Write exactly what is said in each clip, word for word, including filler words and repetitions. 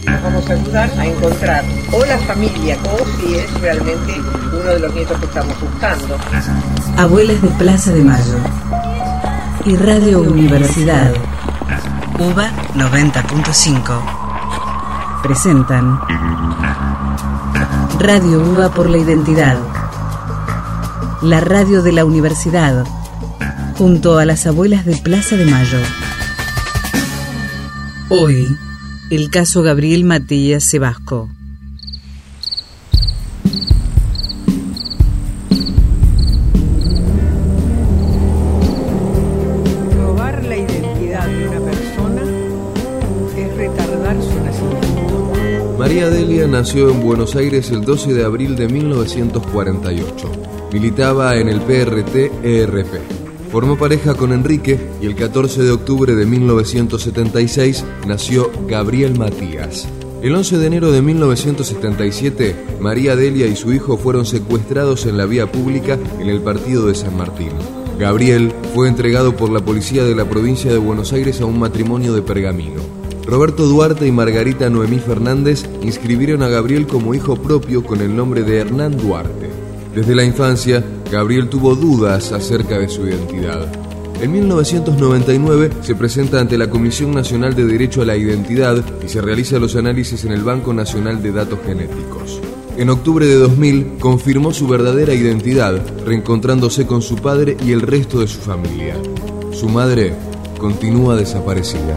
Nos vamos a ayudar a encontrar o la familia o si es realmente uno de los nietos que estamos buscando. Abuelas de Plaza de Mayo y Radio Universidad U B A noventa punto cinco presentan Radio U B A por la Identidad, la radio de la universidad, junto a las abuelas de Plaza de Mayo. Hoy, el caso Gabriel Matías Sebasco. Robar la identidad de una persona es retardar su nacimiento. María Delia nació en Buenos Aires el doce de abril de mil novecientos cuarenta y ocho. Militaba en el P R T E R P. Formó pareja con Enrique y el catorce de octubre de mil novecientos setenta y seis nació Gabriel Matías. El once de enero de mil novecientos setenta y siete, María Delia y su hijo fueron secuestrados en la vía pública en el partido de San Martín. Gabriel fue entregado por la policía de la provincia de Buenos Aires a un matrimonio de Pergamino. Roberto Duarte y Margarita Noemí Fernández inscribieron a Gabriel como hijo propio con el nombre de Hernán Duarte. Desde la infancia, Gabriel tuvo dudas acerca de su identidad. En mil novecientos noventa y nueve se presenta ante la Comisión Nacional de Derecho a la Identidad y se realiza los análisis en el Banco Nacional de Datos Genéticos. En octubre de dos mil confirmó su verdadera identidad, reencontrándose con su padre y el resto de su familia. Su madre continúa desaparecida.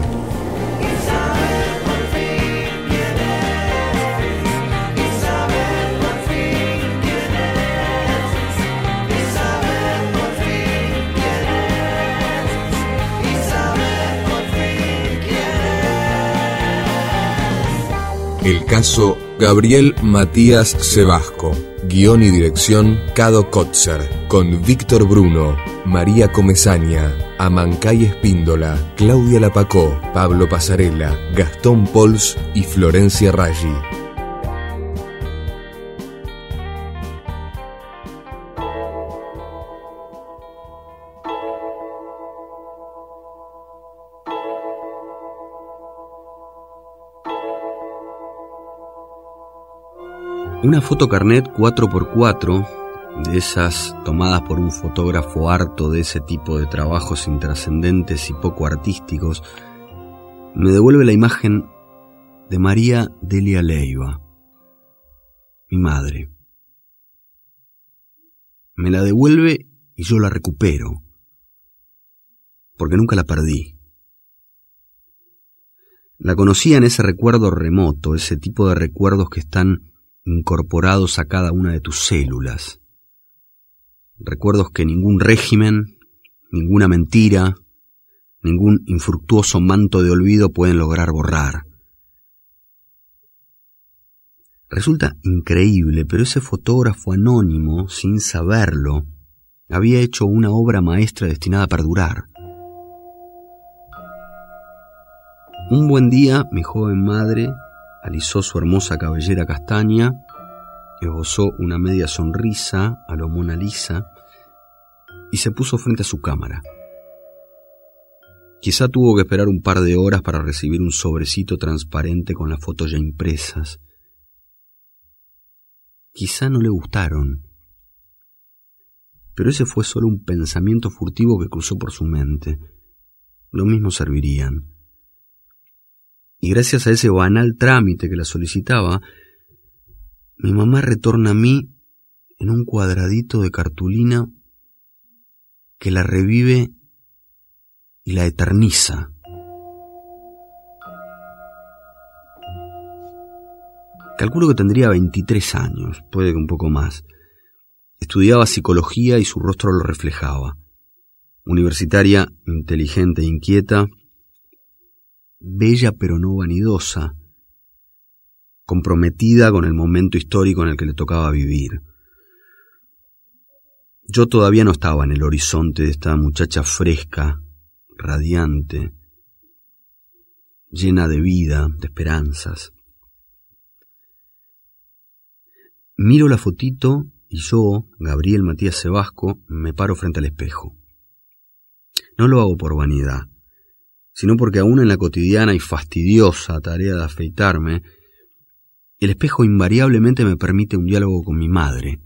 El caso Gabriel Matías Sebasco. Guión y dirección Cado Kotzer. Con Víctor Bruno, María Comesaña, Amancay Espíndola, Claudia Lapacó, Pablo Pasarela, Gastón Pols y Florencia Raggi. Una fotocarnet cuatro por cuatro, de esas tomadas por un fotógrafo harto de ese tipo de trabajos intrascendentes y poco artísticos, me devuelve la imagen de María Delia Leiva, mi madre. Me la devuelve y yo la recupero, porque nunca la perdí. La conocía en ese recuerdo remoto, ese tipo de recuerdos que están incorporados a cada una de tus células. Recuerdos que ningún régimen, ninguna mentira, ningún infructuoso manto de olvido pueden lograr borrar. Resulta increíble, pero ese fotógrafo anónimo, sin saberlo, había hecho una obra maestra destinada a perdurar. Un buen día, mi joven madre alisó su hermosa cabellera castaña, esbozó una media sonrisa a lo Mona Lisa y se puso frente a su cámara. Quizá tuvo que esperar un par de horas para recibir un sobrecito transparente con las fotos ya impresas. Quizá no le gustaron, pero ese fue solo un pensamiento furtivo que cruzó por su mente. Lo mismo servirían. Y gracias a ese banal trámite que la solicitaba, mi mamá retorna a mí en un cuadradito de cartulina que la revive y la eterniza. Calculo que tendría veintitrés años, puede que un poco más. Estudiaba psicología y su rostro lo reflejaba. Universitaria, inteligente e inquieta, bella pero no vanidosa, comprometida con el momento histórico en el que le tocaba vivir. Yo todavía no estaba en el horizonte de esta muchacha fresca, radiante, llena de vida, de esperanzas. Miro la fotito y yo, Gabriel Matías Sebasco, me paro frente al espejo. No lo hago por vanidad, sino porque aún en la cotidiana y fastidiosa tarea de afeitarme, el espejo invariablemente me permite un diálogo con mi madre.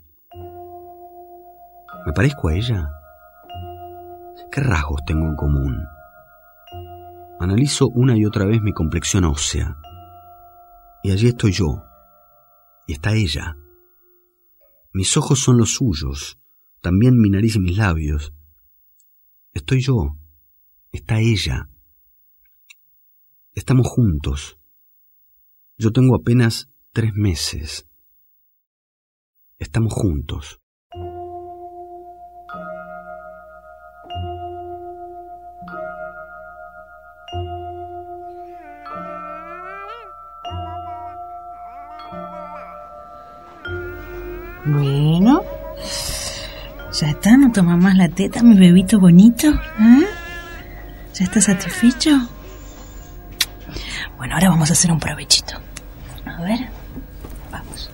¿Me parezco a ella? ¿Qué rasgos tengo en común? Analizo una y otra vez mi complexión ósea. Y allí estoy yo. Y está ella. Mis ojos son los suyos, también mi nariz y mis labios. Estoy yo. Está ella. Estamos juntos. Yo tengo apenas tres meses. Estamos juntos. Bueno, ya está, no toma más la teta, mi bebito bonito. ¿Eh? ¿Ya está satisfecho? Bueno, ahora vamos a hacer un provechito. A ver, vamos.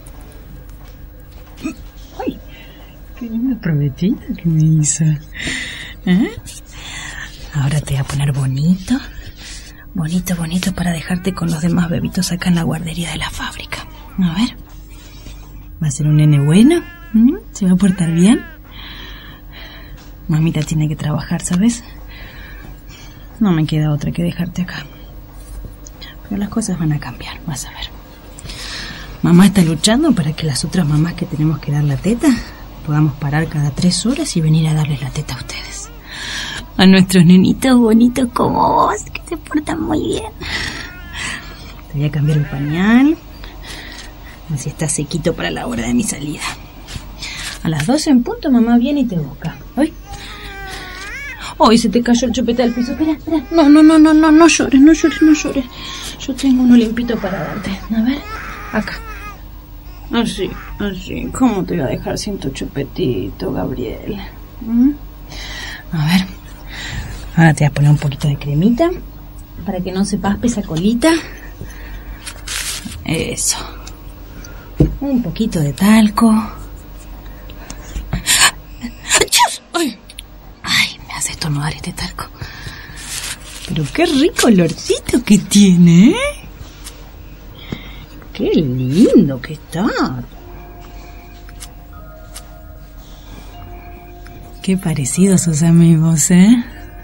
¡Ay! ¡Qué lindo provechito que me hizo! ¿Eh? Ahora te voy a poner bonito, bonito, bonito para dejarte con los demás bebitos acá en la guardería de la fábrica. A ver. ¿Va a ser un nene bueno? ¿Mm? ¿Se va a portar bien? Mamita tiene que trabajar, ¿sabes? No me queda otra que dejarte acá. Pero las cosas van a cambiar, vas a ver. Mamá está luchando para que las otras mamás que tenemos que dar la teta podamos parar cada tres horas y venir a darles la teta a ustedes. A nuestros nenitos bonitos como vos, que se portan muy bien. Te voy a cambiar el pañal. Así está sequito para la hora de mi salida. A las doce en punto mamá viene y te busca. ¿Hoy? Hoy se te cayó el chupete al piso. Espera, espera. No, no, no, no, no, no llores, no llores, no llores. Yo tengo uno limpito para darte. A ver, acá. Así, así. ¿Cómo te voy a dejar sin tu chupetito, Gabriel? ¿Mm? A ver. Ahora te voy a poner un poquito de cremita para que no se paspe esa colita. Eso. Un poquito de talco. ¡Ay! ¡Ay! Me hace estornudar este talco. Pero qué rico olorcito que tiene, ¿eh? ¡Qué lindo que está! Qué parecidos sos a mí vos, ¿eh?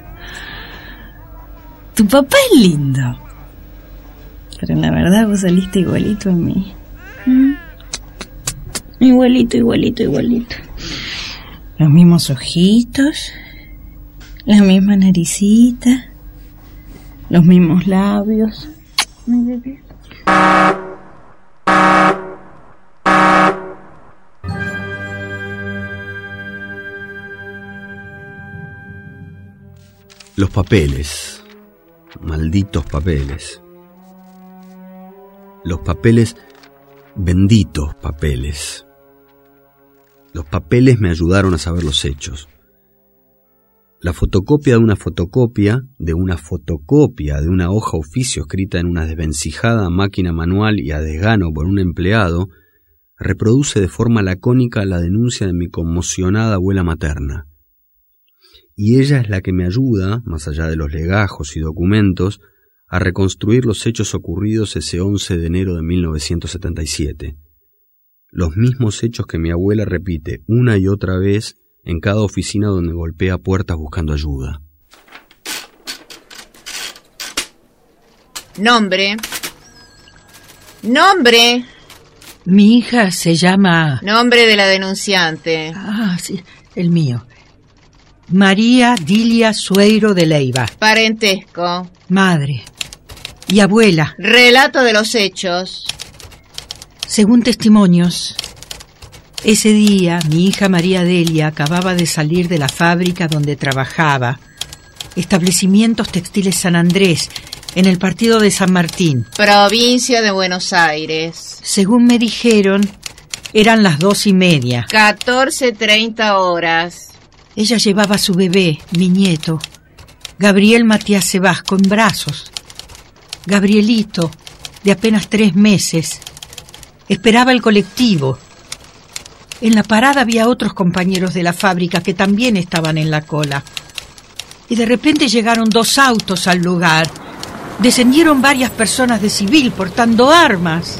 Tu papá es lindo. Pero la verdad vos saliste igualito a mí. ¿Mm? Igualito, igualito, igualito. Los mismos ojitos, la misma naricita, los mismos labios. Mi bebé. Los papeles, malditos papeles. Los papeles, benditos papeles. Los papeles me ayudaron a saber los hechos. La fotocopia de una fotocopia, de una fotocopia de una hoja oficio escrita en una desvencijada máquina manual y a desgano por un empleado, reproduce de forma lacónica la denuncia de mi conmocionada abuela materna. Y ella es la que me ayuda, más allá de los legajos y documentos, a reconstruir los hechos ocurridos ese once de enero de mil novecientos setenta y siete. Los mismos hechos que mi abuela repite una y otra vez en cada oficina donde golpea puertas buscando ayuda. Nombre. Nombre. Mi hija se llama... Nombre de la denunciante. Ah, sí, el mío. María Dilia Sueiro de Leiva. Parentesco. Madre. Y abuela. Relato de los hechos. Según testimonios, ese día mi hija María Delia acababa de salir de la fábrica donde trabajaba, Establecimientos Textiles San Andrés, en el partido de San Martín. Provincia de Buenos Aires. Según me dijeron, eran las dos y media. catorce treinta horas. Ella llevaba a su bebé, mi nieto, Gabriel Matías Sebasco, en brazos. Gabrielito, de apenas tres meses, esperaba el colectivo. En la parada había otros compañeros de la fábrica que también estaban en la cola. y de repente llegaron dos autos al lugar. Descendieron varias personas de civil portando armas.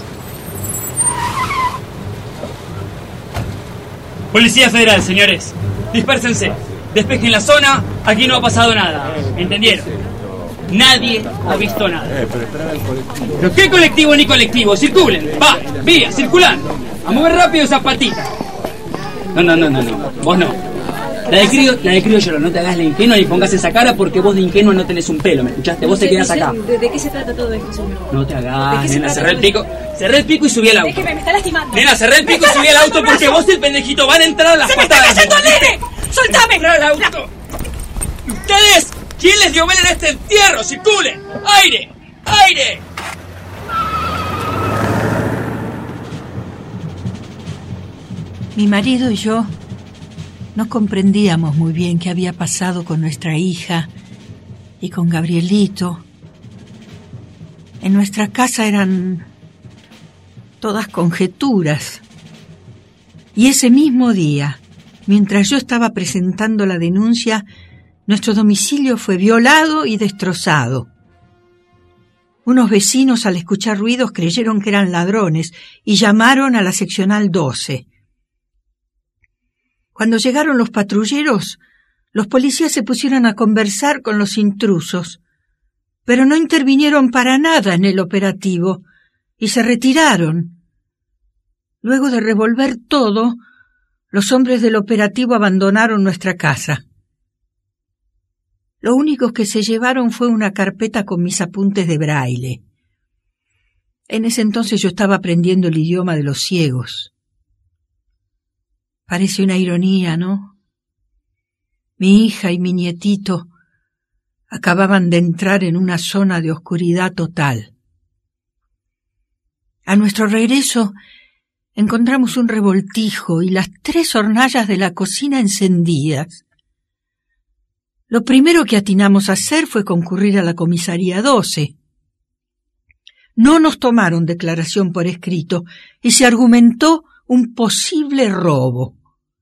Policía Federal, señores. Dispérsense. Despejen la zona. Aquí no ha pasado nada. ¿Entendieron? Nadie ha visto nada. ¿Pero qué colectivo ni colectivo? Circulen. Va, vía, circulando. A mover rápido esas patitas. No, no, no, no, no. Vos no. La de crío, la de criollo, no te hagas la ingenua ni pongas esa cara porque vos de ingenua no tenés un pelo, ¿me escuchaste? Vos te quedás acá. ¿De, de qué se trata todo esto, señor? No te hagas, nena, cerré el pico. Cerré el pico y subí al auto. Déjeme, me está lastimando. Nena, cerré el pico y subí al auto porque vos y el pendejito van a entrar a las ¡Se patadas. me está cayendo el nene! ¡Soltame! ¡Entrar al auto! ¿Y ustedes? ¿Quién les dio vela en este entierro? ¡Circulen! ¡Aire! ¡Aire! Mi marido y yo no comprendíamos muy bien qué había pasado con nuestra hija y con Gabrielito. En nuestra casa eran todas conjeturas. Y ese mismo día, mientras yo estaba presentando la denuncia, nuestro domicilio fue violado y destrozado. Unos vecinos, al escuchar ruidos, creyeron que eran ladrones y llamaron a la seccional doce. Cuando llegaron los patrulleros, los policías se pusieron a conversar con los intrusos, pero no intervinieron para nada en el operativo y se retiraron. Luego de revolver todo, los hombres del operativo abandonaron nuestra casa. Lo único que se llevaron fue una carpeta con mis apuntes de braille. En ese entonces yo estaba aprendiendo el idioma de los ciegos. Parece una ironía, ¿no? Mi hija y mi nietito acababan de entrar en una zona de oscuridad total. A nuestro regreso encontramos un revoltijo y las tres hornallas de la cocina encendidas. Lo primero que atinamos a hacer fue concurrir a la comisaría doce. No nos tomaron declaración por escrito y se argumentó un posible robo.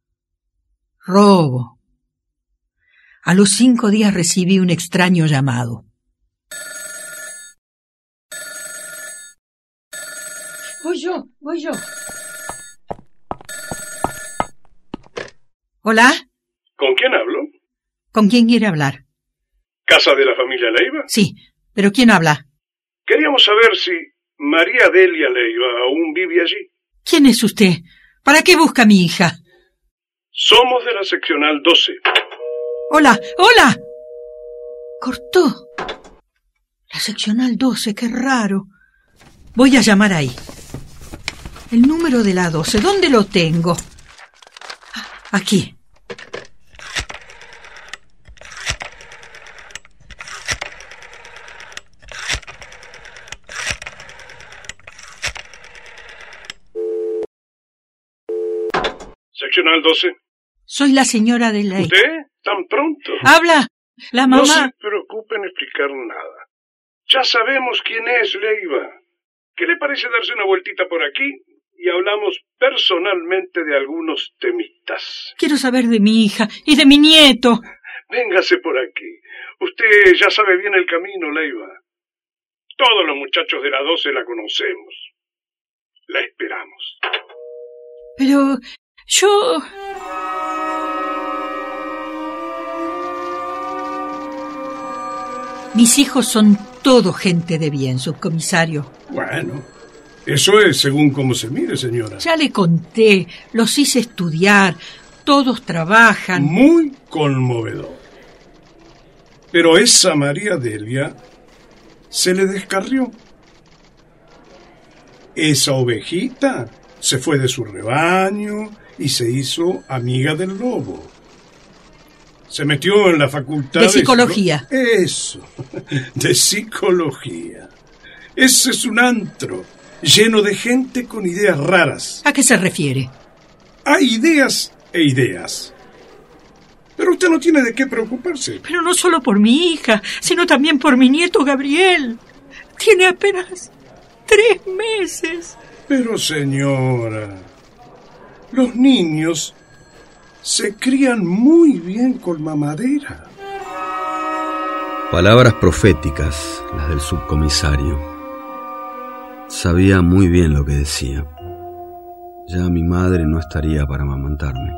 Robo. A los cinco días recibí un extraño llamado. Voy yo, voy yo. ¿Hola? ¿Con quién hablo? ¿Con quién quiere hablar? ¿Casa de la familia Leiva? Sí, pero ¿quién habla? Queríamos saber si María Delia Leiva aún vive allí. ¿Quién es usted? ¿Para qué busca a mi hija? Somos de la seccional doce. Hola, hola. Cortó. La seccional doce, qué raro. Voy a llamar ahí. El número de la doce, ¿dónde lo tengo? Aquí. Seccional doce. Soy la señora de ley. ¿Usted? ¿Tan pronto? ¡Habla! La mamá... No se preocupe en explicar nada. Ya sabemos quién es Leiva. ¿Qué le parece darse una vueltita por aquí y hablamos personalmente de algunos temitas? Quiero saber de mi hija y de mi nieto. Véngase por aquí. Usted ya sabe bien el camino, Leiva. Todos los muchachos de la doce la conocemos. La esperamos. Pero yo... Mis hijos son todo gente de bien, subcomisario. Bueno, eso es según cómo se mire, señora. Ya le conté, los hice estudiar, todos trabajan. Muy conmovedor. Pero esa María Delia se le descarrió. Esa ovejita se fue de su rebaño y se hizo amiga del lobo. Se metió en la facultad de psicología. De... Eso, de psicología. Ese es un antro lleno de gente con ideas raras. ¿A qué se refiere? Hay ideas e ideas. Pero usted no tiene de qué preocuparse. Pero no solo por mi hija, sino también por mi nieto Gabriel. Tiene apenas tres meses. Pero señora, los niños se crían muy bien con mamadera. Palabras proféticas, las del subcomisario. Sabía muy bien lo que decía. Ya mi madre no estaría para amamantarme.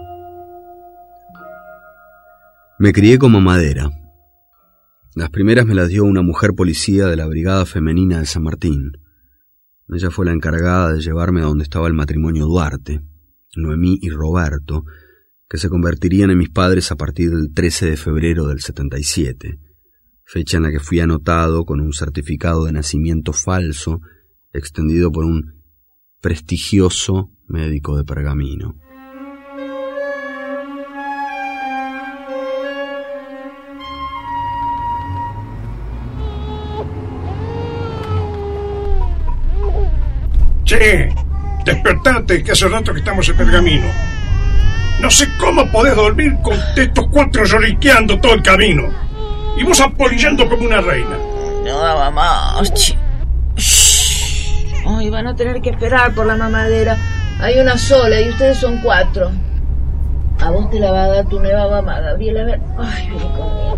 Me crié como mamadera. Las primeras me las dio una mujer policía de la Brigada Femenina de San Martín. Ella fue la encargada de llevarme a donde estaba el matrimonio Duarte, Noemí y Roberto, que se convertirían en mis padres a partir del trece de febrero del setenta y siete, fecha en la que fui anotado con un certificado de nacimiento falso extendido por un prestigioso médico de Pergamino. Che, despertate, que hace rato que estamos en Pergamino. No sé cómo podés dormir con estos cuatro lloriqueando todo el camino. Y vos apolillando como una reina. No daba más, che. Ay, van a tener que esperar por la mamadera. Hay una sola y ustedes son cuatro. A vos te la va a dar tu nueva mamá, Gabriela. A ver. Ay, vení conmigo.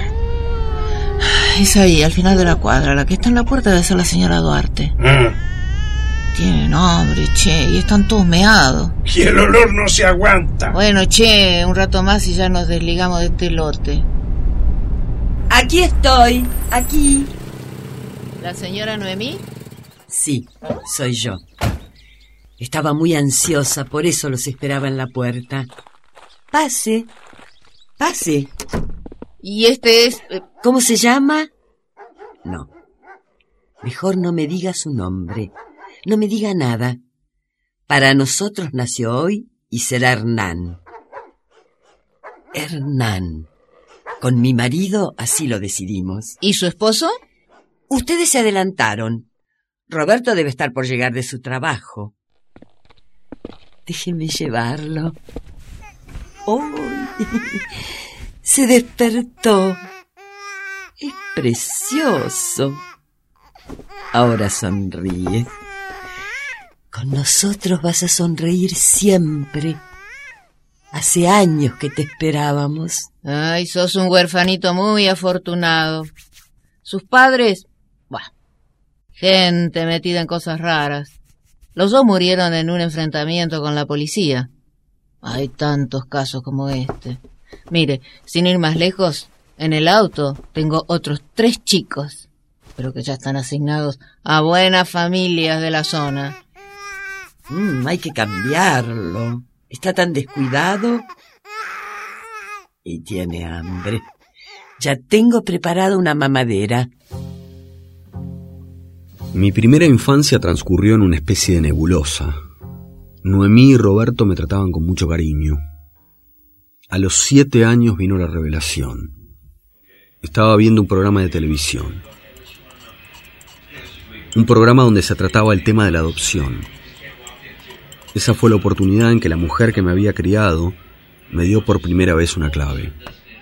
Es ahí, al final de la cuadra. La que está en la puerta debe ser la señora Duarte. Ah. Tienen hambre, che, y están todos meados. Y el olor no se aguanta. Bueno, che, un rato más y ya nos desligamos de este lote. Aquí estoy, aquí. ¿La señora Noemí? Sí, soy yo. Estaba muy ansiosa, por eso los esperaba en la puerta. Pase, pase. ¿Y este es...? Eh... ¿Cómo se llama? No, mejor no me diga su nombre. No me diga nada. Para nosotros nació hoy y será Hernán. Hernán. Con mi marido así lo decidimos. ¿Y su esposo? Ustedes se adelantaron. Roberto debe estar por llegar de su trabajo. Déjenme llevarlo. ¡Uy! Se despertó. Es precioso. Ahora sonríe. Con nosotros vas a sonreír siempre. Hace años que te esperábamos. Ay, sos un huerfanito muy afortunado. Sus padres, bah, gente metida en cosas raras. Los dos murieron en un enfrentamiento con la policía. Hay tantos casos como este. Mire, sin ir más lejos, en el auto tengo otros tres chicos, pero que ya están asignados a buenas familias de la zona. Mm, hay que cambiarlo. Está tan descuidado. Y tiene hambre. Ya tengo preparada una mamadera. Mi primera infancia transcurrió en una especie de nebulosa. Noemí y Roberto me trataban con mucho cariño. A los siete años vino la revelación. Estaba viendo un programa de televisión. Un programa donde se trataba el tema de la adopción. Esa fue la oportunidad en que la mujer que me había criado me dio por primera vez una clave.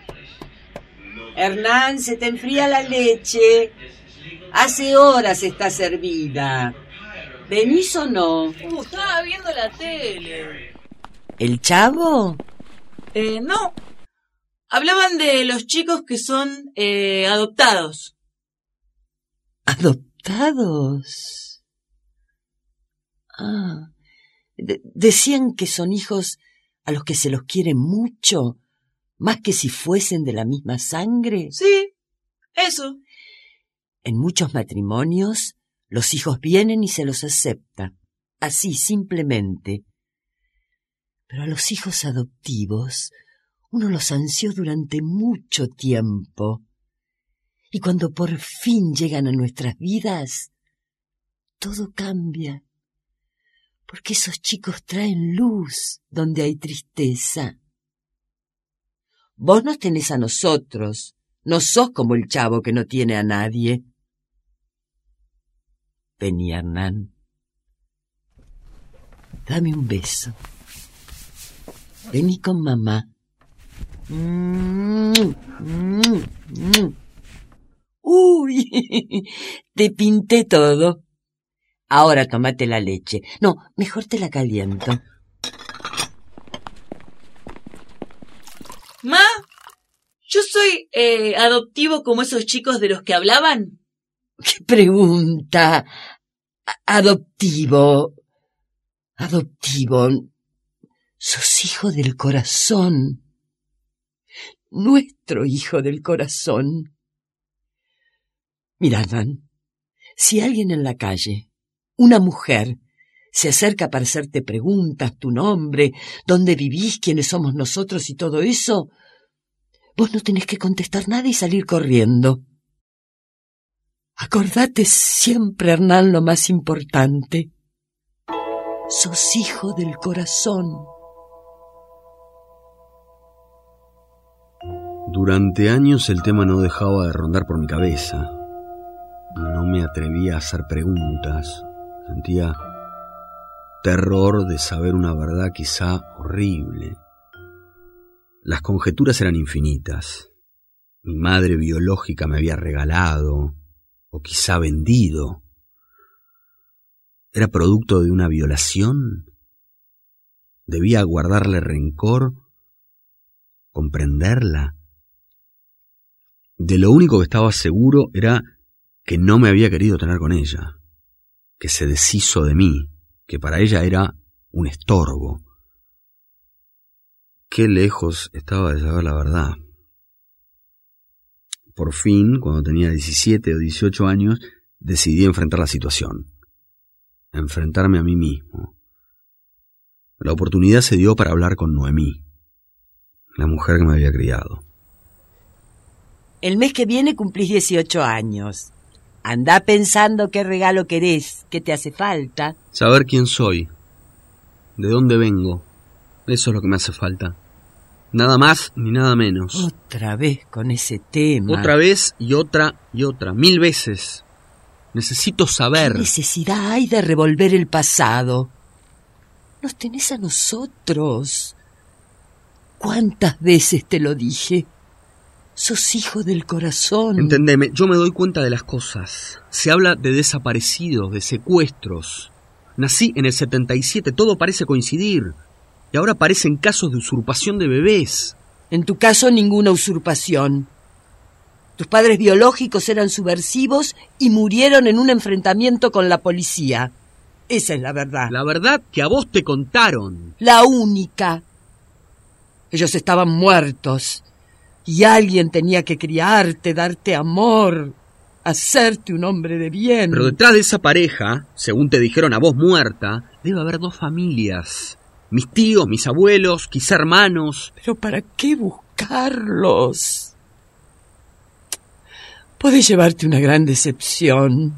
Hernán, se te enfría la leche. Hace horas está servida. ¿Venís o no? Uh, estaba viendo la tele. ¿El Chavo? Eh, no. Hablaban de los chicos que son eh, adoptados. ¿Adoptados? Ah... De- decían que son hijos a los que se los quiere mucho, más que si fuesen de la misma sangre. Sí, eso. En muchos matrimonios, los hijos vienen y se los acepta, así simplemente. Pero a los hijos adoptivos, uno los ansió durante mucho tiempo. Y cuando por fin llegan a nuestras vidas, todo cambia. Porque esos chicos traen luz donde hay tristeza. Vos nos tenés a nosotros, no sos como el Chavo que no tiene a nadie. Vení, Hernán. Dame un beso. Vení con mamá. Mm, mm, mm. Uy, te pinté todo. Ahora tomate la leche. No, mejor te la caliento. Ma, yo soy eh, adoptivo como esos chicos de los que hablaban? ¿Qué pregunta? Adoptivo. Adoptivo. Sos hijo del corazón. Nuestro hijo del corazón. Mirad, Van, si alguien en la calle, una mujer, se acerca para hacerte preguntas, tu nombre, dónde vivís, quiénes somos nosotros y todo eso, vos no tenés que contestar nada y salir corriendo. Acordate siempre, Hernán, lo más importante. Sos hijo del corazón. Durante años el tema no dejaba de rondar por mi cabeza. No me atrevía a hacer preguntas. Sentía terror de saber una verdad quizá horrible. Las conjeturas eran infinitas. Mi madre biológica me había regalado, o quizá vendido. ¿Era producto de una violación? ¿Debía guardarle rencor? ¿Comprenderla? De lo único que estaba seguro era que no me había querido tener con ella, que se deshizo de mí, que para ella era un estorbo. Qué lejos estaba de saber la verdad. Por fin, cuando tenía diecisiete o dieciocho años, decidí enfrentar la situación. Enfrentarme a mí mismo. La oportunidad se dio para hablar con Noemí, la mujer que me había criado. El mes que viene cumplís dieciocho años. Andá pensando qué regalo querés, qué te hace falta. Saber quién soy, de dónde vengo, eso es lo que me hace falta. Nada más ni nada menos. Otra vez con ese tema. Otra vez y otra y otra, mil veces. Necesito saber. ¿Qué necesidad hay de revolver el pasado? Nos tenés a nosotros. ¿Cuántas veces te lo dije? Sos hijo del corazón. Entendeme, yo me doy cuenta de las cosas. Se habla de desaparecidos, de secuestros. Nací en el setenta y siete, todo parece coincidir. Y ahora parecen casos de usurpación de bebés. En tu caso, ninguna usurpación. Tus padres biológicos eran subversivos y murieron en un enfrentamiento con la policía. Esa es la verdad. La verdad que a vos te contaron. La única. Ellos estaban muertos. Y alguien tenía que criarte, darte amor, hacerte un hombre de bien. Pero detrás de esa pareja, según te dijeron a vos muerta, debe haber dos familias. Mis tíos, mis abuelos, quizá hermanos. ¿Pero para qué buscarlos? Podés llevarte una gran decepción.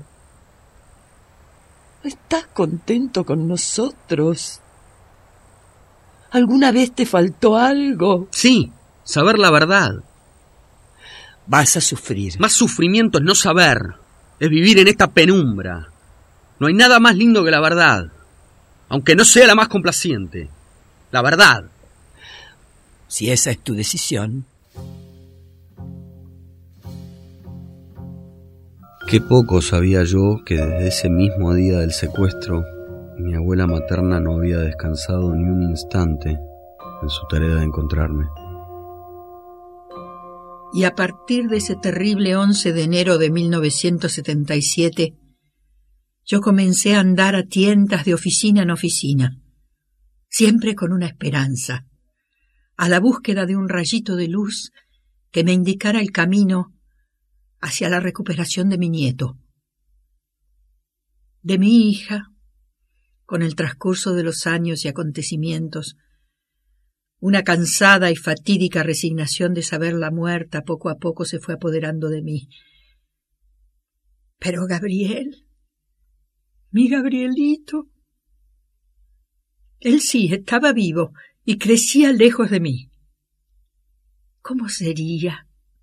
¿No estás contento con nosotros? ¿Alguna vez te faltó algo? Sí, saber la verdad. Vas a sufrir. Más sufrimiento es no saber, es vivir en esta penumbra. No hay nada más lindo que la verdad, aunque no sea la más complaciente. La verdad. Si esa es tu decisión. Qué poco sabía yo que desde ese mismo día del secuestro, mi abuela materna no había descansado ni un instante en su tarea de encontrarme. Y a partir de ese terrible once de enero de mil novecientos setenta y siete, yo comencé a andar a tientas de oficina en oficina, siempre con una esperanza, a la búsqueda de un rayito de luz que me indicara el camino hacia la recuperación de mi nieto. De mi hija, con el transcurso de los años y acontecimientos, una cansada y fatídica resignación de saberla muerta poco a poco se fue apoderando de mí. Pero Gabriel, mi Gabrielito, él sí estaba vivo y crecía lejos de mí. ¿Cómo sería?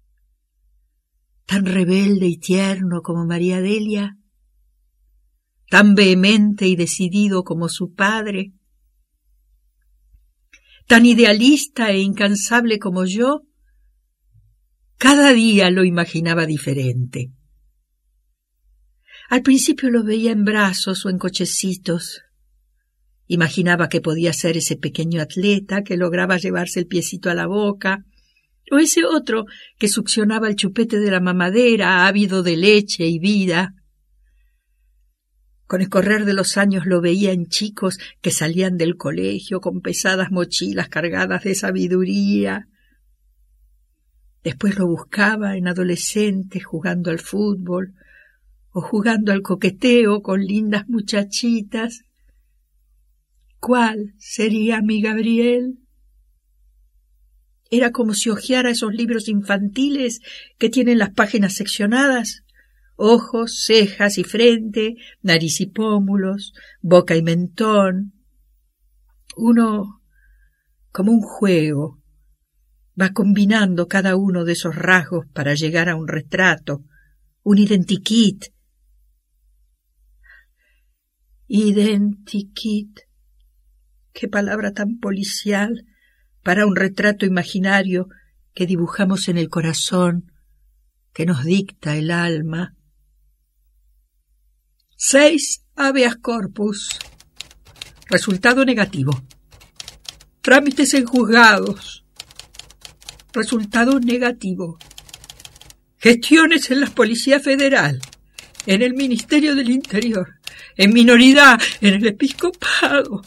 Tan rebelde y tierno como María Delia, tan vehemente y decidido como su padre, tan idealista e incansable como yo. Cada día lo imaginaba diferente. Al principio lo veía en brazos o en cochecitos. Imaginaba que podía ser ese pequeño atleta que lograba llevarse el piecito a la boca, O ese otro que succionaba el chupete de la mamadera, ávido de leche y vida. Con el correr de los años lo veía en chicos que salían del colegio con pesadas mochilas cargadas de sabiduría. Después lo buscaba en adolescentes jugando al fútbol o jugando al coqueteo con lindas muchachitas. ¿Cuál sería mi Gabriel? Era como si hojeara esos libros infantiles que tienen las páginas seccionadas. Ojos, cejas y frente, nariz y pómulos, boca y mentón. Uno, como un juego, va combinando cada uno de esos rasgos para llegar a un retrato, un identikit. Identikit. Qué palabra tan policial para un retrato imaginario que dibujamos en el corazón, que nos dicta el alma. Seis habeas corpus. Resultado negativo. Trámites en juzgados. Resultado negativo. Gestiones en la Policía Federal, en el Ministerio del Interior, en minoridad, en el Episcopado.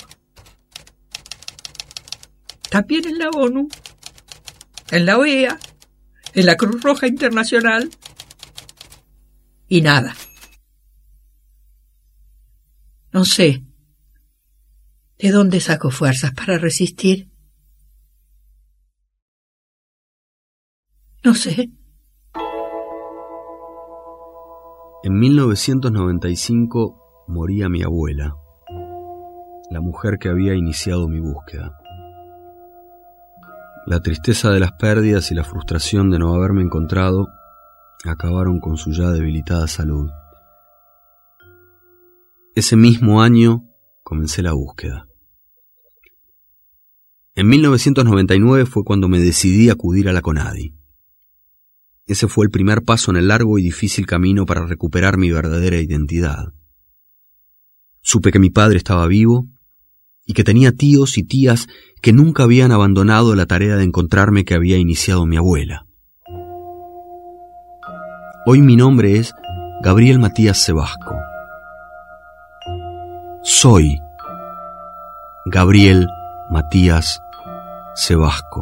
También en la ONU, en la O E A, en la Cruz Roja Internacional. Y nada. No sé de dónde saco fuerzas para resistir. No sé. En mil novecientos noventa y cinco moría mi abuela, la mujer que había iniciado mi búsqueda. La tristeza de las pérdidas y la frustración de no haberme encontrado acabaron con su ya debilitada salud. Ese mismo año comencé la búsqueda. En mil novecientos noventa y nueve fue cuando me decidí a acudir a la CONADI. Ese fue el primer paso en el largo y difícil camino para recuperar mi verdadera identidad. Supe que mi padre estaba vivo y que tenía tíos y tías que nunca habían abandonado la tarea de encontrarme que había iniciado mi abuela. Hoy mi nombre es Gabriel Matías Sebasco. Soy Gabriel Matías Sebasco.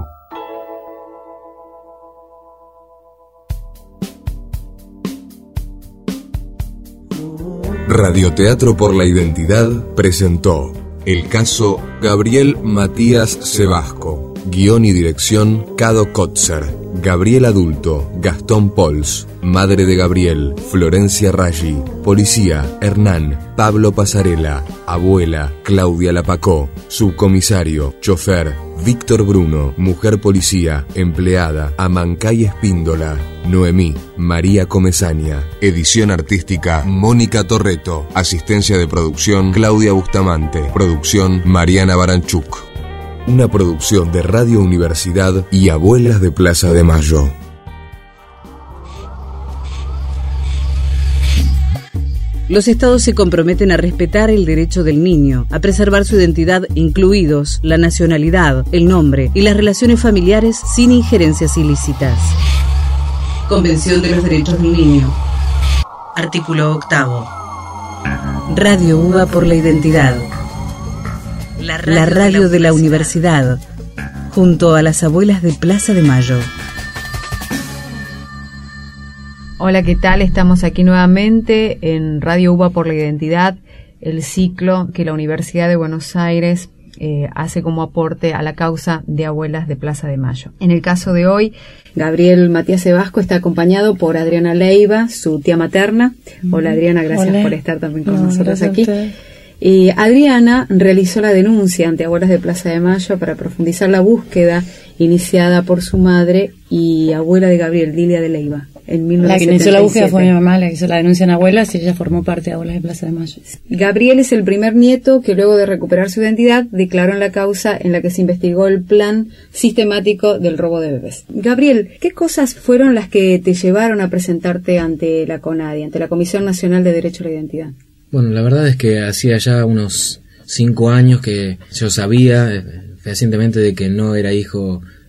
Radioteatro por la Identidad presentó el caso Gabriel Matías Sebasco. Guión y dirección Cado Kotzer. Gabriel adulto Gastón Pols. Madre de Gabriel Florencia Raggi. Policía Hernán Pablo Pasarela. Abuela Claudia Lapacó. Subcomisario Chofer Víctor Bruno. Mujer policía empleada Amancay Espíndola. Noemí María Comesaña. Edición artística Mónica Torreto. Asistencia de producción Claudia Bustamante. Producción Mariana Baranchuk. Una producción de Radio Universidad y Abuelas de Plaza de Mayo. Los estados se comprometen a respetar el derecho del niño, a preservar su identidad, incluidos la nacionalidad, el nombre y las relaciones familiares sin injerencias ilícitas. Convención de los Derechos del Niño. Artículo octavo. Radio U B A por la Identidad. La radio, la radio de, la de la universidad, junto a las Abuelas de Plaza de Mayo. Hola, ¿qué tal? Estamos aquí nuevamente en Radio U B A por la Identidad, el ciclo que la Universidad de Buenos Aires eh, hace como aporte a la causa de Abuelas de Plaza de Mayo. En el caso de hoy, Gabriel Matías Sebasco está acompañado por Adriana Leiva, su tía materna. Hola, Adriana, gracias Hola. por estar también con no, nosotros aquí. Eh, Adriana realizó la denuncia ante Abuelas de Plaza de Mayo para profundizar la búsqueda iniciada por su madre y abuela de Gabriel, Lilia de Leiva, en mil novecientos setenta y siete. La que inició la búsqueda fue mi mamá, la que hizo la denuncia en Abuelas, y ella formó parte de Abuelas de Plaza de Mayo. Gabriel es el primer nieto que, luego de recuperar su identidad, declaró en la causa en la que se investigó el plan sistemático del robo de bebés. Gabriel, ¿qué cosas fueron las que te llevaron a presentarte ante la CONADI, ante la Comisión Nacional de Derecho a la Identidad? Bueno, la verdad es que hacía ya unos cinco años que yo sabía eh, fehacientemente de que no era hijo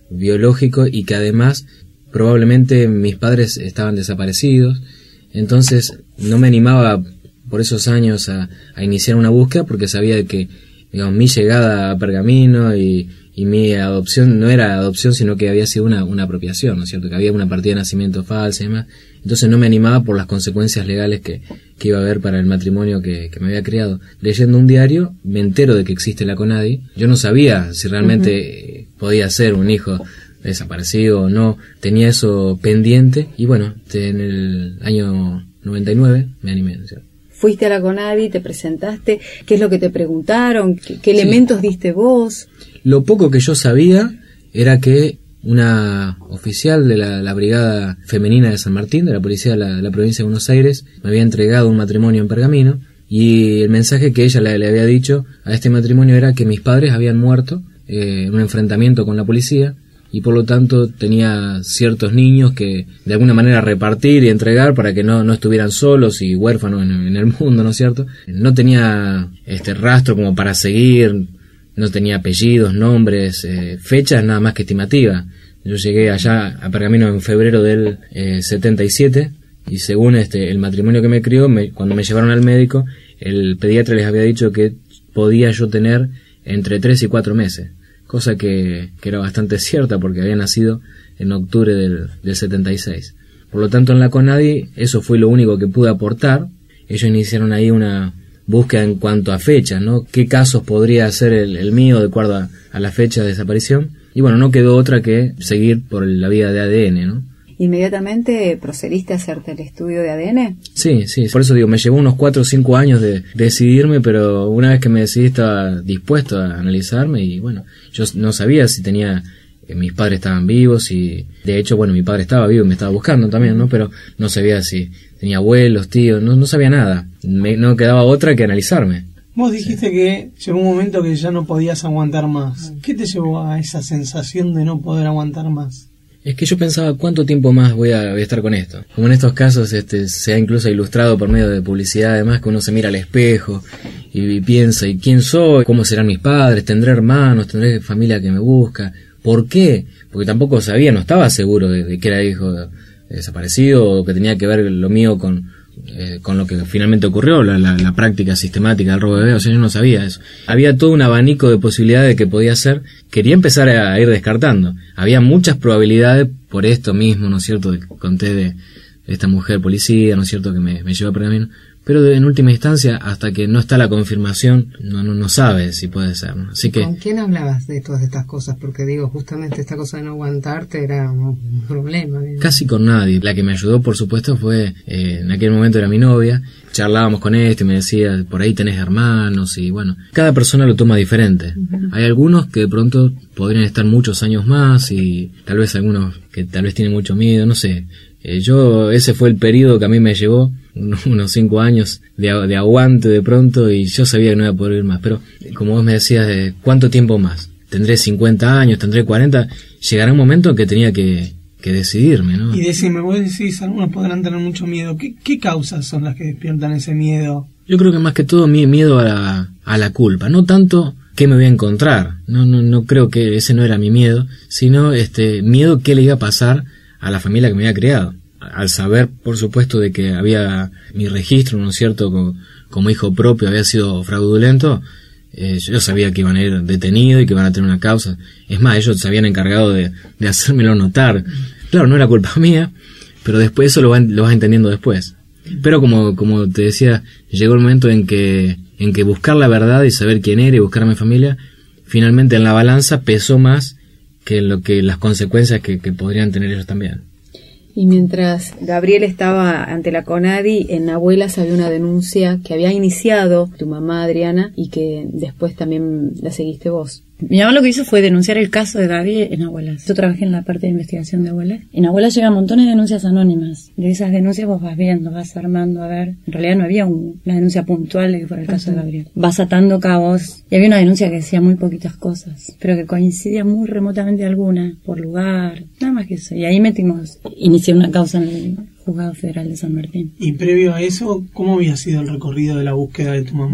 biológico y que además probablemente mis padres estaban desaparecidos. Entonces no me animaba por esos años a, a iniciar una búsqueda porque sabía que, digamos, mi llegada a Pergamino y, y mi adopción no era adopción, sino que había sido una, una apropiación, ¿no es cierto? Que había una partida de nacimiento falsa y demás. Entonces no me animaba por las consecuencias legales que, que iba a haber para el matrimonio que, que me había creado. Leyendo un diario me entero de que existe la CONADI. Yo no sabía si realmente uh-huh. podía ser un hijo desaparecido o no. Tenía eso pendiente y bueno, en el año noventa y nueve me animé, ¿no es cierto? Fuiste a la CONADI, te presentaste, ¿qué es lo que te preguntaron? ¿Qué, qué elementos sí. diste vos? Lo poco que yo sabía era que una oficial de la, la Brigada Femenina de San Martín, de la Policía de la, de la Provincia de Buenos Aires, me había entregado un matrimonio en Pergamino, y el mensaje que ella le, le había dicho a este matrimonio era que mis padres habían muerto eh, en un enfrentamiento con la policía, y por lo tanto tenía ciertos niños que de alguna manera repartir y entregar para que no, no estuvieran solos y huérfanos en, en el mundo, ¿no es cierto? No tenía este rastro como para seguir, no tenía apellidos, nombres, eh, fechas, nada más que estimativa. Yo llegué allá a Pergamino en febrero del eh, setenta y siete, y según este el matrimonio que me crió, me, cuando me llevaron al médico, el pediatra les había dicho que podía yo tener entre tres y cuatro meses. Cosa que, que era bastante cierta porque había nacido en octubre del, del setenta y seis. Por lo tanto, en la CONADI eso fue lo único que pude aportar. Ellos iniciaron ahí una búsqueda en cuanto a fechas, ¿no? ¿Qué casos podría ser el, el mío de acuerdo a, a la fecha de desaparición? Y bueno, no quedó otra que seguir por la vía de A D N, ¿no? ¿Inmediatamente procediste a hacerte el estudio de A D N? Sí, sí, por eso digo, me llevó unos cuatro o cinco años de, de decidirme, pero una vez que me decidí estaba dispuesto a analizarme y bueno, yo no sabía si tenía, eh, mis padres estaban vivos y de hecho, bueno, mi padre estaba vivo y me estaba buscando también, ¿no? Pero no sabía si tenía abuelos, tíos, no, no sabía nada, me, no quedaba otra que analizarme. Vos dijiste que llegó un momento que ya no podías aguantar más. ¿Qué te llevó a esa sensación de no poder aguantar más? Es que yo pensaba, ¿cuánto tiempo más voy a, voy a estar con esto? Como en estos casos este, se ha incluso ilustrado por medio de publicidad, además que uno se mira al espejo y, y piensa, ¿y quién soy? ¿Cómo serán mis padres? ¿Tendré hermanos? ¿Tendré familia que me busca? ¿Por qué? Porque tampoco sabía, no estaba seguro de, de que era hijo de, de desaparecido o que tenía que ver lo mío con, eh, con lo que finalmente ocurrió, la, la, la práctica sistemática del robo de bebés. O sea, yo no sabía eso. Había todo un abanico de posibilidades de que podía ser. Quería empezar a ir descartando. Había muchas probabilidades por esto mismo, ¿no es cierto? Conté de esta mujer policía, ¿no es cierto? Que me, me llevó a Pergamino. Pero de, en última instancia, hasta que no está la confirmación, no no, no sabe si puede ser, ¿no? Así que... ¿Con quién hablabas de todas estas cosas? Porque digo, justamente esta cosa de no aguantarte era un problema. ¿Bien? Casi con nadie. La que me ayudó, por supuesto, fue, eh, en aquel momento era mi novia. Charlábamos con esto y me decía, por ahí tenés hermanos y bueno, cada persona lo toma diferente. Uh-huh. Hay algunos que de pronto podrían estar muchos años más y tal vez algunos que tal vez tienen mucho miedo, no sé. Eh, yo, ese fue el periodo que a mí me llevó unos cinco años de, de aguante de pronto y yo sabía que no iba a poder ir más, pero como vos me decías, eh, ¿cuánto tiempo más? ¿Tendré cincuenta años? ¿Tendré cuarenta? Llegará un momento en que tenía que, que decidirme, ¿no? Y decime, vos decís, algunos podrán tener mucho miedo. ¿Qué, qué causas son las que despiertan ese miedo? Yo creo que más que todo mi miedo a la, a la culpa, no tanto qué me voy a encontrar, no, no, no creo que ese no era mi miedo, sino este miedo qué le iba a pasar a la familia que me había creado. Al saber, por supuesto, de que había mi registro, ¿no es cierto?, como, como hijo propio había sido fraudulento, eh, yo sabía que iban a ir detenidos y que iban a tener una causa. Es más, ellos se habían encargado de, de hacérmelo notar. Claro, no era culpa mía, pero después eso lo, van, lo vas entendiendo después. Pero como, como te decía, llegó el momento en que, en que buscar la verdad y saber quién era y buscar a mi familia, finalmente en la balanza pesó más que lo que las consecuencias que, que podrían tener ellos también. Y mientras Gabriel estaba ante la CONADI, en Abuelas había una denuncia que había iniciado tu mamá Adriana y que después también la seguiste vos. Mi mamá lo que hizo fue denunciar el caso de Gaby en Abuelas. Yo trabajé en la parte de investigación de Abuelas. En Abuelas llegan montones de denuncias anónimas. De esas denuncias vos vas viendo, vas armando, a ver. En realidad no había un, una denuncia puntual de que fuera el caso uh-huh. de Gabriel. Vas atando cabos. Y había una denuncia que decía muy poquitas cosas, pero que coincidía muy remotamente alguna, por lugar, nada más que eso. Y ahí metimos, inicié una causa en el Juzgado Federal de San Martín. Y previo a eso, ¿cómo había sido el recorrido de la búsqueda de tu mamá? Uh-huh.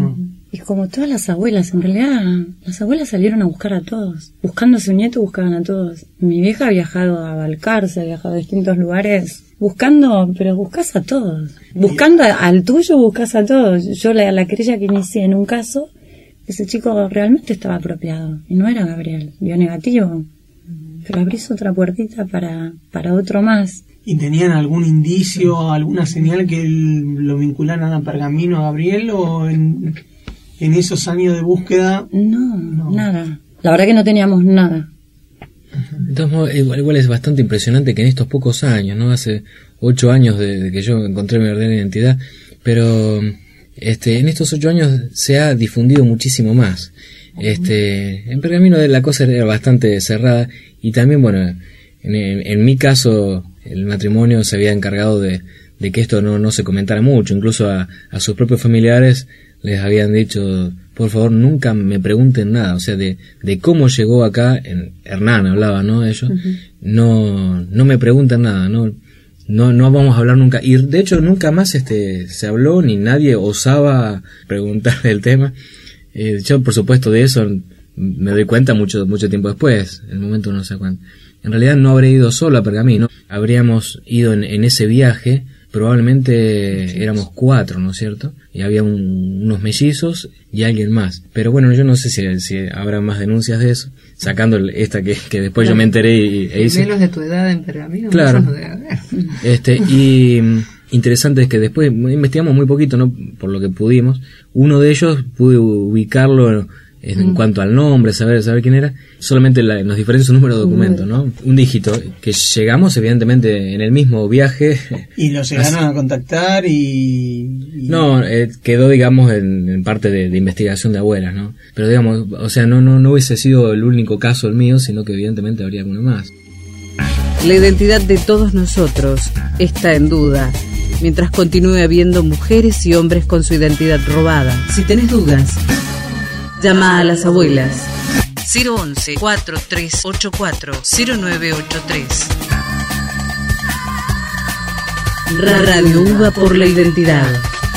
Y como todas las abuelas, en realidad, las abuelas salieron a buscar a todos. Buscando a su nieto, buscaban a todos. Mi vieja ha viajado a Balcarce, ha viajado a distintos lugares, buscando, pero buscas a todos. Buscando a, al tuyo, buscas a todos. Yo la, la querella que inicié en un caso, ese chico realmente estaba apropiado. Y no era Gabriel, dio negativo. Pero abrís otra puertita para, para otro más. ¿Y tenían algún indicio, alguna señal que él, lo vincularan a Pergamino, a Gabriel, o en, en esos años de búsqueda? No, no, nada. La verdad que no teníamos nada. Entonces, igual, igual es bastante impresionante que en estos pocos años, ¿no? Hace ocho años de, de que yo encontré mi verdadera identidad, pero este, en estos ocho años se ha difundido muchísimo más. Este, en Pergamino la cosa era bastante cerrada y también, bueno, en, en, en mi caso el matrimonio se había encargado de, de que esto no, no se comentara mucho, incluso a, a sus propios familiares les habían dicho, por favor nunca me pregunten nada, o sea, de, de cómo llegó acá, en Hernán hablaba, ¿no? Ellos, uh-huh. no, no me pregunten nada, no, no, no vamos a hablar nunca, y de hecho nunca más este, se habló, ni nadie osaba preguntar del tema. Eh, yo por supuesto de eso me doy cuenta mucho, mucho tiempo después, en el momento no sé cuándo. En realidad no habré ido solo a Pergamino, habríamos ido en, en ese viaje, probablemente éramos cuatro, ¿no es cierto? Y había un, unos mellizos y alguien más. Pero bueno, yo no sé si, si habrá más denuncias de eso, sacando esta que, que después claro. yo me enteré y e hice. Menos de tu edad en Pergamino, claro. No debe haber. Este, y interesante es que después investigamos muy poquito, ¿no? Por lo que pudimos. Uno de ellos pude ubicarlo en mm. cuanto al nombre, saber saber quién era, solamente la, nos diferencia su número de documento, ¿no? Un dígito, que llegamos evidentemente en el mismo viaje. ¿Y lo llegaron así, a contactar y...? y... No, eh, quedó, digamos, en, en parte de, de investigación de abuelas, ¿no? Pero digamos, o sea, no, no, no hubiese sido el único caso el mío, sino que evidentemente habría alguno más. La identidad de todos nosotros está en duda, mientras continúe habiendo mujeres y hombres con su identidad robada. Si tenés dudas, llama a las abuelas. cero once, cuatro tres ocho cuatro, cero nueve ocho tres. Radio Uva por la identidad.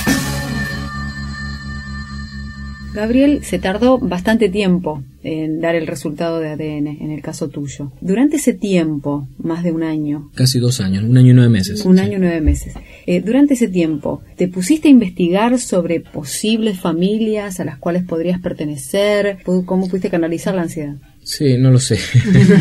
Gabriel se tardó bastante tiempo en dar el resultado de A D N en el caso tuyo. Durante ese tiempo, más de un año. Casi dos años, un año y nueve meses. Un sí. año y nueve meses. Eh, durante ese tiempo, ¿te pusiste a investigar sobre posibles familias a las cuales podrías pertenecer? ¿Cómo pudiste canalizar la ansiedad? Sí, no lo sé.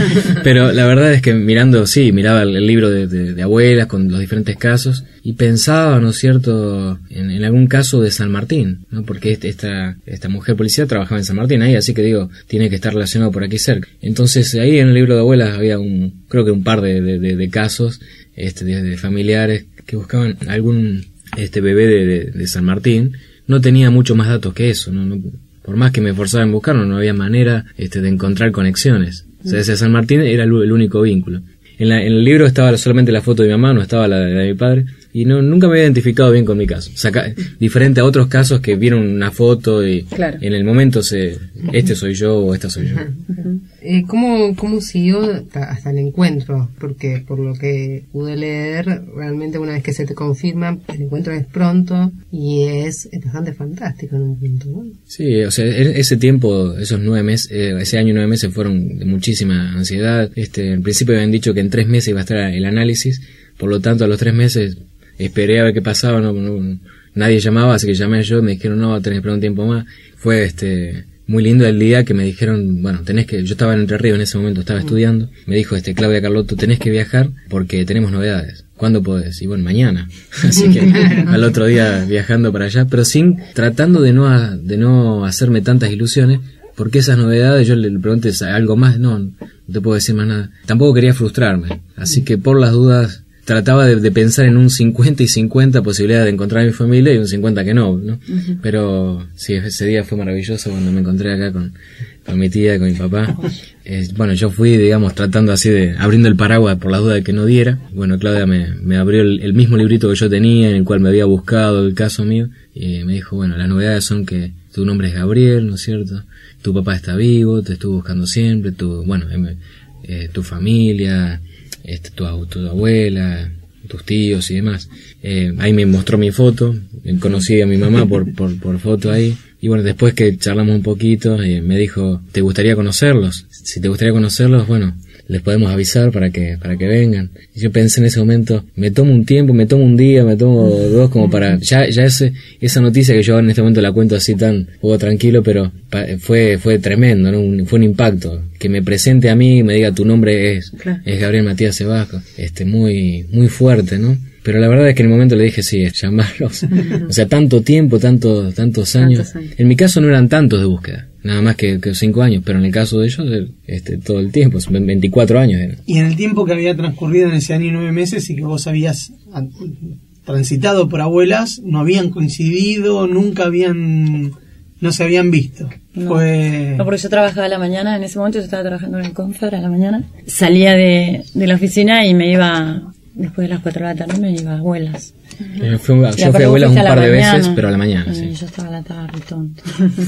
Pero la verdad es que mirando, sí, miraba el, el libro de, de, de abuelas con los diferentes casos y pensaba, ¿no es cierto?, en, en algún caso de San Martín, ¿no? Porque este, esta, esta mujer policía trabajaba en San Martín ahí, así que digo, tiene que estar relacionado por aquí cerca. Entonces ahí en el libro de abuelas había un, creo que un par de, de, de, de casos este, de, de familiares que buscaban algún este bebé de, de, de San Martín. No tenía mucho más datos que eso, ¿no? no Por más que me esforzaba en buscarlo, no había manera este, de encontrar conexiones. O sea, ese San Martín era el, el único vínculo. En, la, en el libro estaba solamente la foto de mi mamá, no estaba la de, la de mi padre, y no nunca me había identificado bien con mi caso. Saca, diferente a otros casos que vieron una foto y claro. en el momento se, este soy yo o esta soy yo. Uh-huh. Eh, ¿cómo, ¿Cómo siguió hasta, hasta el encuentro? Porque por lo que pude leer, realmente una vez que se te confirma, el encuentro es pronto y es, es bastante fantástico en un punto, ¿no? Sí, o sea, ese tiempo, esos nueve meses, eh, ese año y nueve meses fueron de muchísima ansiedad. Este, en principio habían dicho que en tres meses iba a estar el análisis, por lo tanto a los tres meses esperé a ver qué pasaba, no, no nadie llamaba, así que llamé yo, me dijeron no, tenés que esperar un tiempo más. Fue este muy lindo el día que me dijeron, bueno, tenés que, yo estaba en Entre Ríos en ese momento, estaba estudiando, me dijo este Claudia Carlotto, tenés que viajar porque tenemos novedades. ¿Cuándo podés? Y bueno, mañana. Así que al otro día viajando para allá, pero sin, tratando de no, a, de no hacerme tantas ilusiones, porque esas novedades, yo le pregunté algo más, no, no te puedo decir más nada. Tampoco quería frustrarme, así que por las dudas trataba de, de pensar en un cincuenta y cincuenta posibilidad de encontrar a mi familia y un cincuenta que no, ¿no? Uh-huh. Pero sí, ese día fue maravilloso cuando me encontré acá con, con mi tía, con mi papá. Eh, bueno, yo fui, digamos, tratando así de, abriendo el paraguas por las dudas de que no diera. Bueno, Claudia me, me abrió el, el mismo librito que yo tenía, en el cual me había buscado el caso mío, y me dijo, bueno, las novedades son que tu nombre es Gabriel, ¿no es cierto? Tu papá está vivo, te estuvo buscando siempre, tu, bueno, eh, eh, tu familia, este, tu, tu abuela, tus tíos y demás. Eh, ahí me mostró mi foto, conocí a mi mamá por, por, por foto ahí, Y bueno, después que charlamos un poquito, eh, me dijo, ¿te gustaría conocerlos? Si te gustaría conocerlos, bueno, les podemos avisar para que para que vengan. Y yo pensé en ese momento, me tomo un tiempo, me tomo un día, me tomo dos, como para... Ya ya ese esa noticia que yo ahora en este momento la cuento así tan poco tranquilo, pero pa, fue fue tremendo, ¿no? Un, fue un impacto. Que me presente a mí y me diga tu nombre es, claro. es Gabriel Matías Sebasco. Este, muy, muy fuerte, ¿no? Pero la verdad es que en el momento le dije, sí, es llamarlos. O sea, tanto tiempo, tanto, tantos años. Tantos años. En mi caso no eran tantos de búsqueda, nada más que, que cinco años, pero en el caso de ellos, este, todo el tiempo, veinticuatro años eran. Y en el tiempo que había transcurrido en ese año y nueve meses y que vos habías transitado por Abuelas, no habían coincidido, nunca habían, no se habían visto. No. Fue... no, porque yo trabajaba a la mañana, en ese momento yo estaba trabajando en el Confer a la mañana, salía de, de la oficina y me iba... Después de las cuatro de la tarde me iba a Abuelas. Yo fui, yo fui a Abuelas un par de veces, pero a la mañana, sí. Yo estaba a la tarde, tonto.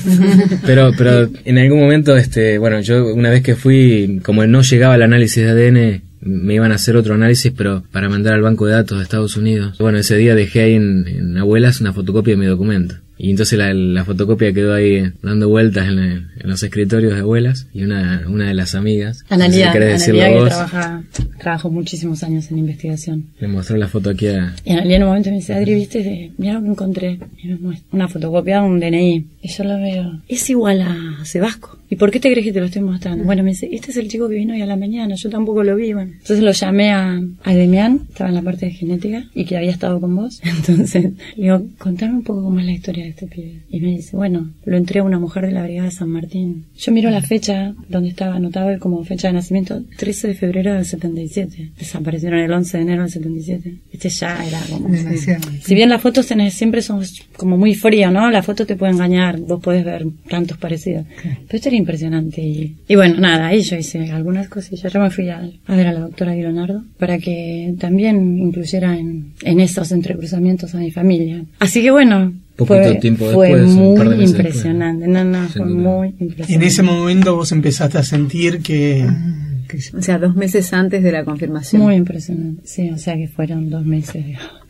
Pero, pero en algún momento, este, bueno, yo una vez que fui, como no llegaba el análisis de A D N, me iban a hacer otro análisis, pero para mandar al banco de datos de Estados Unidos. Bueno, ese día dejé ahí en, en Abuelas una fotocopia de mi documento. Y entonces la, la fotocopia quedó ahí dando vueltas en, el, en los escritorios de Abuelas, y una, una de las amigas, Analía, no sé si querés decirlo Analía vos, que trabaja, trabajó muchísimos años en investigación. Le mostró la foto aquí a... Y Analía en un momento me dice, Adri, ¿viste? Mirá lo que encontré. Y me muestra una fotocopia de un D N I. Y yo la veo. Es igual a Sebasco. ¿Y por qué te crees que te lo estoy mostrando? Bueno, me dice, este es el chico que vino hoy a la mañana, yo tampoco lo vi. Bueno, entonces lo llamé a, a Demián, estaba en la parte de genética, y que había estado con vos. Entonces le digo, contame un poco cómo es la historia de este pibe. Y me dice, bueno, lo entré a una mujer de la Brigada de San Martín. Yo miro la fecha donde estaba anotado él como fecha de nacimiento, trece de febrero del setenta y siete. Desaparecieron el once de enero del setenta y siete. Este ya era como... Demasiado. Si bien las fotos tenés, siempre son como muy frío, ¿no? La foto te puede engañar, vos podés ver tantos parecidos. Pero esto era impresionante. Y, y bueno, nada, ahí yo hice algunas cosillas. Yo me fui a, a ver a la doctora Di Leonardo para que también incluyera en, en esos entrecruzamientos a mi familia. Así que bueno... Poquito tiempo fue después, muy un par de meses impresionante, después. no, no, fue muy impresionante. En ese momento vos empezaste a sentir que... que... O sea, dos meses antes de la confirmación. Muy impresionante, sí, o sea que fueron dos meses.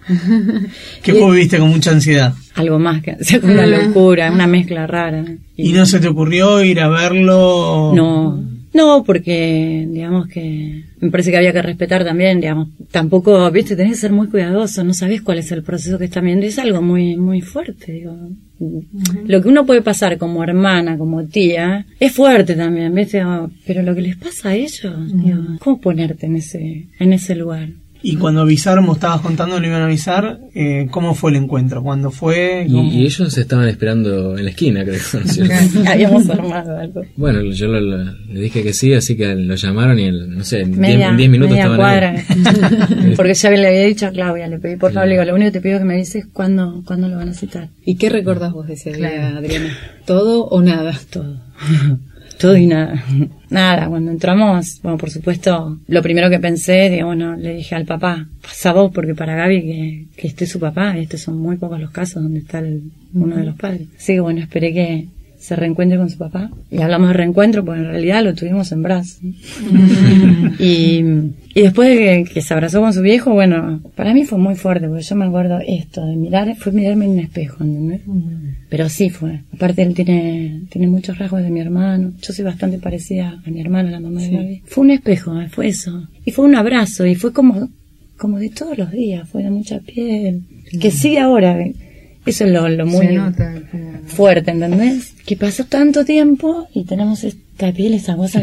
¿Qué vos viviste con mucha ansiedad? Algo más que, o sea, una locura, una mezcla rara. ¿Y, ¿Y no se te ocurrió ir a verlo? No, no, porque digamos que me parece que había que respetar también, digamos, tampoco, viste, tenés que ser muy cuidadoso, no sabés cuál es el proceso que están viendo, es algo muy muy fuerte, digo. Uh-huh. Lo que uno puede pasar como hermana, como tía, es fuerte también, viste, pero lo que les pasa a ellos, uh-huh. digo, ¿cómo ponerte en ese en ese lugar? Y cuando avisaron, vos estabas contando, lo iban a avisar, eh, ¿cómo fue el encuentro? ¿Cuándo fue? Y, y ellos estaban esperando en la esquina, creo. Habíamos armado algo. Bueno, yo lo, lo, le dije que sí, así que lo llamaron y, el, no sé, en diez minutos media estaban cuadra. Ahí. Porque ya le había dicho a Claudia, le pedí, por favor, le digo, lo único que te pido que me dices cuándo, cuándo lo van a citar. ¿Y qué recordás vos de ese día, claro. Adriana? ¿Todo o nada? Todo. Todo y nada. Nada, cuando entramos, bueno, por supuesto, lo primero que pensé, digo, bueno, le dije al papá, pasa vos, porque para Gaby que, que esté su papá, y estos son muy pocos los casos donde está el, uno de los padres. Así que bueno, esperé que se reencuentre con su papá, y hablamos de reencuentro, porque en realidad lo tuvimos en brazos. y, y después de que, que se abrazó con su viejo, bueno, para mí fue muy fuerte, porque yo me acuerdo esto, de mirar, fue mirarme en un espejo, ¿entendés? Pero sí fue. Aparte él tiene, tiene muchos rasgos de mi hermano. Yo soy bastante parecida a mi hermana, la mamá sí. de Gaby. Fue un espejo, fue eso. Y fue un abrazo, y fue como, como de todos los días, fue de mucha piel. Sí. Que sigue ahora. Eso es lo, lo muy nota, fuerte, ¿entendés? Que pasó tanto tiempo y tenemos esta piel, esa cosa.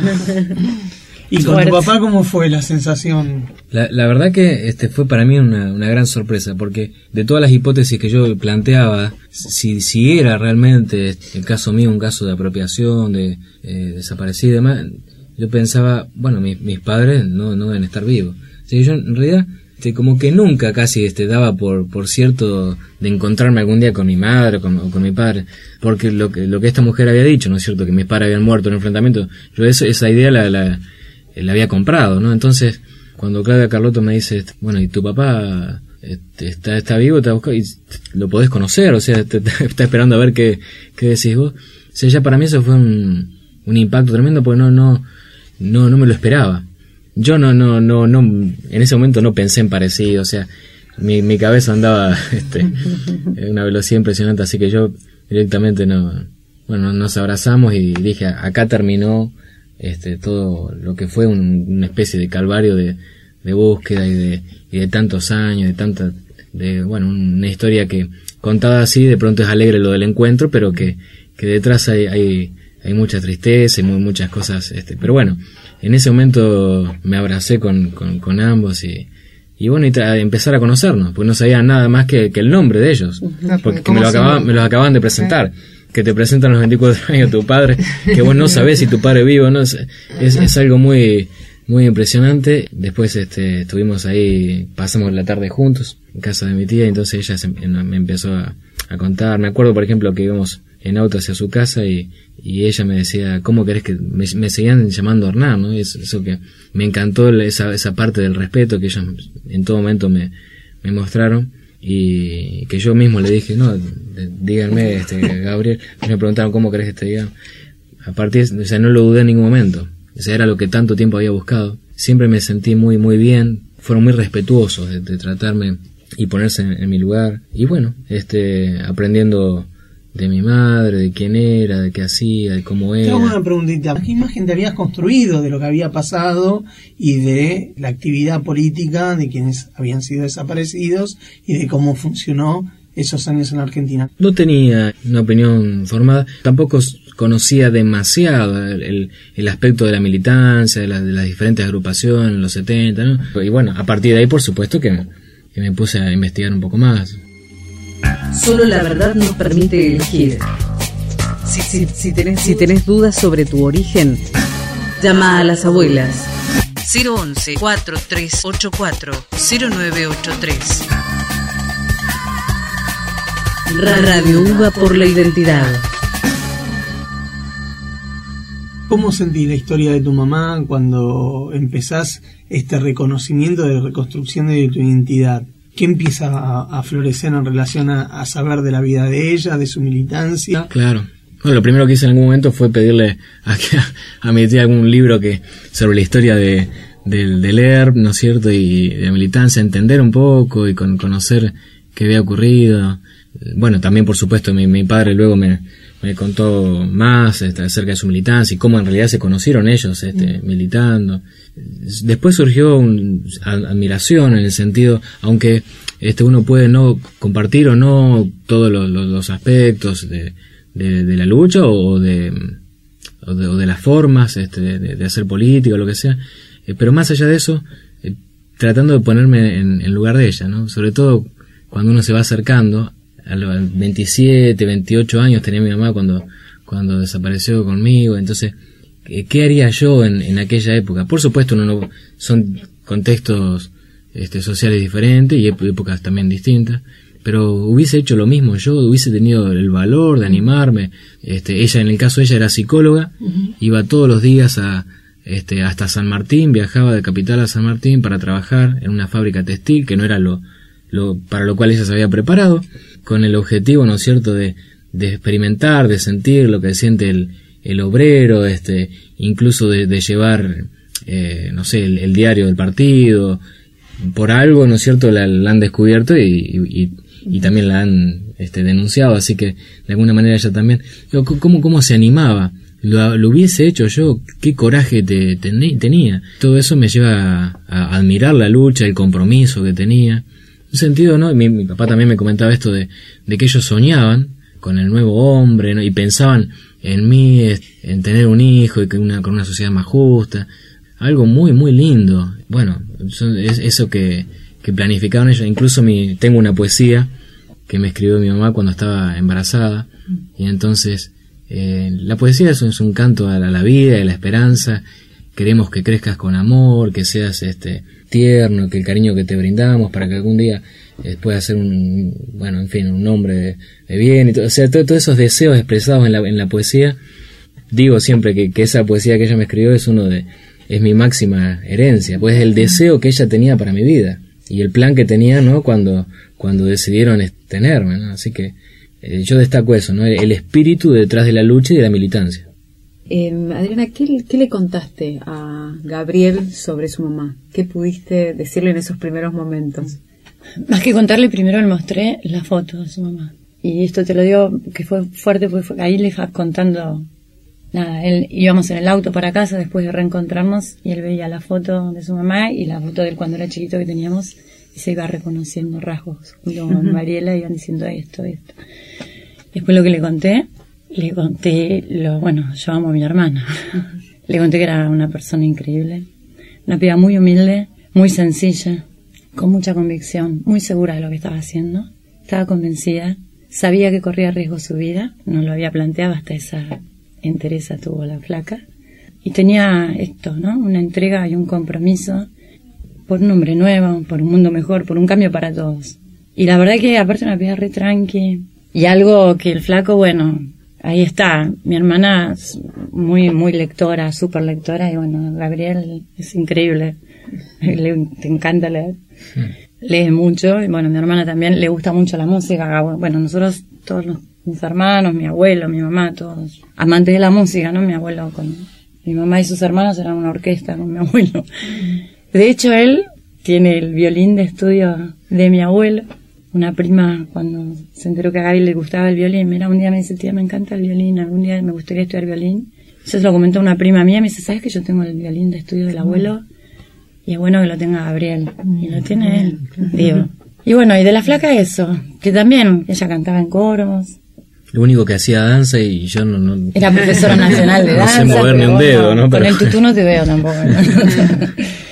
¿Y con tu papá cómo fue la sensación? La, la verdad que este fue para mí una, una gran sorpresa, porque de todas las hipótesis que yo planteaba, si, si era realmente el caso mío un caso de apropiación, de eh, desaparecido y demás, yo pensaba, bueno, mis, mis padres no, no deben estar vivos. O sea, yo en realidad este, como que nunca casi este daba por por cierto de encontrarme algún día con mi madre o con, o con mi padre, porque lo que lo que esta mujer había dicho, ¿no es cierto?, que mis padres habían muerto en un enfrentamiento, yo eso, esa idea la, la la había comprado, ¿no? Entonces, cuando Claudia Carlotto me dice, bueno, ¿y tu papá este, está está vivo, te ha buscado y lo podés conocer? O sea, te, te, está esperando a ver qué, qué decís vos. O sea, ya para mí eso fue un, un impacto tremendo, porque no no no no me lo esperaba. Yo no no no no en ese momento no pensé en parecido, o sea, mi mi cabeza andaba este en una velocidad impresionante, así que yo directamente no, bueno, nos abrazamos y dije, acá terminó este todo lo que fue un, una especie de calvario de, de búsqueda y de, y de tantos años, de tanta, de, bueno, una historia que contada así de pronto es alegre lo del encuentro, pero que, que detrás hay, hay, hay mucha tristeza y muy, muchas cosas, este, pero bueno, en ese momento me abracé con, con, con ambos y, y bueno, y tra- empezar a conocernos, porque no sabía nada más que, que el nombre de ellos, porque me lo acababan, me los acababan de presentar. Que te presentan a los veinticuatro años tu padre, que vos no sabés si tu padre es vivo, ¿no? Es, es, es algo muy muy impresionante. Después este estuvimos ahí, pasamos la tarde juntos en casa de mi tía, y entonces ella se, me empezó a, a contar. Me acuerdo, por ejemplo, que íbamos en auto hacia su casa y, y ella me decía, ¿cómo querés que...? Me, me seguían llamando Hernán, ¿no? Y eso, eso que me encantó, esa, esa parte del respeto que ellos en todo momento me, me mostraron. Y que yo mismo le dije, no, díganme, este, Gabriel, me preguntaron cómo querés que te diga. A partir, o sea, no lo dudé en ningún momento. O sea, era lo que tanto tiempo había buscado. Siempre me sentí muy, muy bien. Fueron muy respetuosos de, de tratarme y ponerse en, en mi lugar. Y bueno, este, aprendiendo de mi madre, de quién era, de qué hacía, de cómo era. Te hago una preguntita. ¿Qué imagen te habías construido de lo que había pasado y de la actividad política de quienes habían sido desaparecidos y de cómo funcionó esos años en Argentina? No tenía una opinión formada, tampoco conocía demasiado el, el, el aspecto de la militancia, de, la, de las diferentes agrupaciones en los setenta, ¿no? Y bueno, a partir de ahí, por supuesto que, que me puse a investigar un poco más. Solo la verdad nos permite elegir. Si, si, si, tenés, si tenés dudas sobre tu origen, llama a las abuelas. cero once, cuatro tres ocho cuatro, cero nueve ocho tres. Radio Uva por la Identidad. ¿Cómo sentí la historia de tu mamá cuando empezás este reconocimiento de reconstrucción de tu identidad? ¿Qué empieza a, a florecer en relación a, a saber de la vida de ella, de su militancia? Claro. Bueno, lo primero que hice en algún momento fue pedirle a, a, a mi tía algún libro que sobre la historia de, de, de leer, ¿no es cierto? Y de militancia, entender un poco y con, conocer qué había ocurrido. Bueno, también por supuesto mi, mi padre luego me, me contó más este, acerca de su militancia y cómo en realidad se conocieron ellos este, mm. militando. Después surgió un, admiración en el sentido, aunque este uno puede no compartir o no todos los, los, los aspectos de, de, de la lucha o de, o de, o de las formas este, de, de hacer política o lo que sea, eh, pero más allá de eso, eh, tratando de ponerme en, en lugar de ella, ¿no? Sobre todo cuando uno se va acercando. A los veintisiete, veintiocho años tenía mi mamá cuando, cuando desapareció conmigo. Entonces, ¿qué haría yo en, en aquella época? Por supuesto, no, no son contextos este, sociales diferentes y épocas también distintas, pero hubiese hecho lo mismo yo, hubiese tenido el valor de animarme. Este, ella, en el caso de ella, era psicóloga, uh-huh. iba todos los días a, este, hasta San Martín, viajaba de Capital a San Martín para trabajar en una fábrica textil, que no era lo, lo para lo cual ella se había preparado, con el objetivo, ¿no es cierto?, de, de experimentar, de sentir lo que siente el, el obrero, este, incluso de, de llevar, eh, no sé, el, el diario del partido. Por algo, ¿no es cierto?, la, la han descubierto y, y, y también la han este, denunciado, así que de alguna manera ella también. ¿Cómo, cómo se animaba? Lo, lo hubiese hecho yo, qué coraje te, te, tenía. Todo eso me lleva a, a admirar la lucha, el compromiso que tenía. Un sentido, ¿no? Mi, mi papá también me comentaba esto de, de que ellos soñaban con el nuevo hombre, ¿no? Y pensaban en mí, en tener un hijo y que una, con una sociedad más justa. Algo muy, muy lindo. Bueno, es eso que, que planificaban ellos. Incluso mi, tengo una poesía que me escribió mi mamá cuando estaba embarazada. Y entonces, eh, la poesía es un, es un canto a la, a la vida y a la esperanza. Queremos que crezcas con amor, que seas este tierno, que el cariño que te brindamos para que algún día eh, puedas ser un, bueno, en fin, un hombre de, de bien. Y todo, o sea, todos todo esos deseos expresados en la, en la poesía. Digo siempre que, que esa poesía que ella me escribió es uno de, es mi máxima herencia, pues el deseo que ella tenía para mi vida y el plan que tenía, ¿no? Cuando, cuando decidieron tenerme, ¿no? Así que eh, yo destaco eso, ¿no? El, el espíritu detrás de la lucha y de la militancia. Eh, Adriana, ¿qué, ¿qué le contaste a Gabriel sobre su mamá? ¿Qué pudiste decirle en esos primeros momentos? Más que contarle, primero le mostré la foto de su mamá. Y esto te lo digo que fue fuerte, porque fue, ahí le iba contando, nada, él íbamos en el auto para casa después de reencontrarnos y él veía la foto de su mamá y la foto de él cuando era chiquito que teníamos y se iba reconociendo rasgos junto con Mariela, iban diciendo esto, esto. Después lo que le conté, le conté, lo bueno, yo amo a mi hermana, le conté que era una persona increíble, una piba muy humilde, muy sencilla, con mucha convicción, muy segura de lo que estaba haciendo, estaba convencida, sabía que corría riesgo su vida, no lo había planteado, hasta esa entereza tuvo la flaca, y tenía esto, ¿no? Una entrega y un compromiso por un hombre nuevo, por un mundo mejor, por un cambio para todos. Y la verdad que aparte una piba re tranqui, y algo que el flaco, bueno, ahí está, mi hermana es muy, muy lectora, súper lectora, y bueno, Gabriel es increíble, le, te encanta leer. Lee mucho, y bueno, mi hermana también le gusta mucho la música. Bueno, nosotros, todos los, mis hermanos, mi abuelo, mi mamá, todos amantes de la música, ¿no? Mi abuelo con mi mamá y sus hermanos eran una orquesta con mi abuelo. De hecho, él tiene el violín de estudio de mi abuelo. Una prima, cuando se enteró que a Gaby le gustaba el violín, mira, un día me dice, tía, me encanta el violín, algún día me gustaría estudiar violín. Yo se lo comentó a una prima mía, me dice, ¿sabes que yo tengo el violín de estudio del abuelo? Y es bueno que lo tenga Gabriel. Y lo tiene él, digo. Y bueno, y de la flaca eso, que también ella cantaba en coros. Lo único que hacía danza y yo no... no era profesora nacional de danza. No sé mover ni un dedo, ¿no? Pero... Con el tutú no te veo tampoco. ¿No?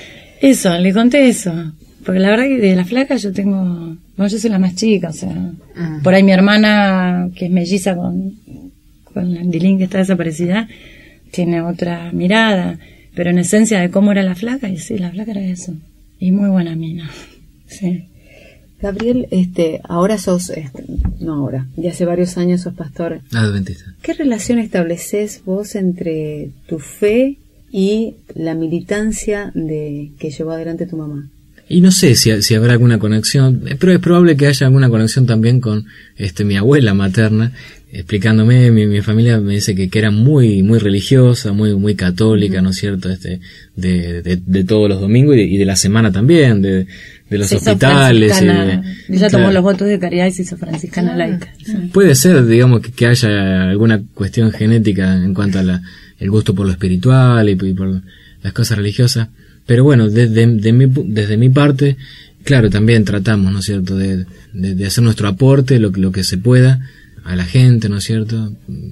Eso, le conté eso. Porque la verdad que de la flaca yo tengo... Bueno, yo soy la más chica, o sea... Ah. Por ahí mi hermana, que es melliza con, con el Dilín que está desaparecida, tiene otra mirada... Pero en esencia de cómo era la flaca, y sí, la flaca era eso. Y muy buena mina. Sí. Gabriel, este, ahora sos, este, no ahora, ya hace varios años sos pastor. Adventista. ¿Qué relación estableces vos entre tu fe y la militancia de que llevó adelante tu mamá? Y no sé si, si habrá alguna conexión, pero es probable que haya alguna conexión también con este mi abuela materna, explicándome, mi, mi familia me dice que, que era muy muy religiosa, muy muy católica, ¿no es cierto? Este de, de, de todos los domingos y de, y de la semana también, de, de los se hospitales. Y de, ella claro, tomó los votos de caridad y se hizo franciscana ah, laica. Sí. Puede ser, digamos, que, que haya alguna cuestión genética en cuanto a la, el gusto por lo espiritual y, y por las cosas religiosas. Pero bueno, desde, de mi, desde mi parte, claro, también tratamos, ¿no es cierto?, de, de, de hacer nuestro aporte, lo, lo que se pueda, a la gente, ¿no es cierto?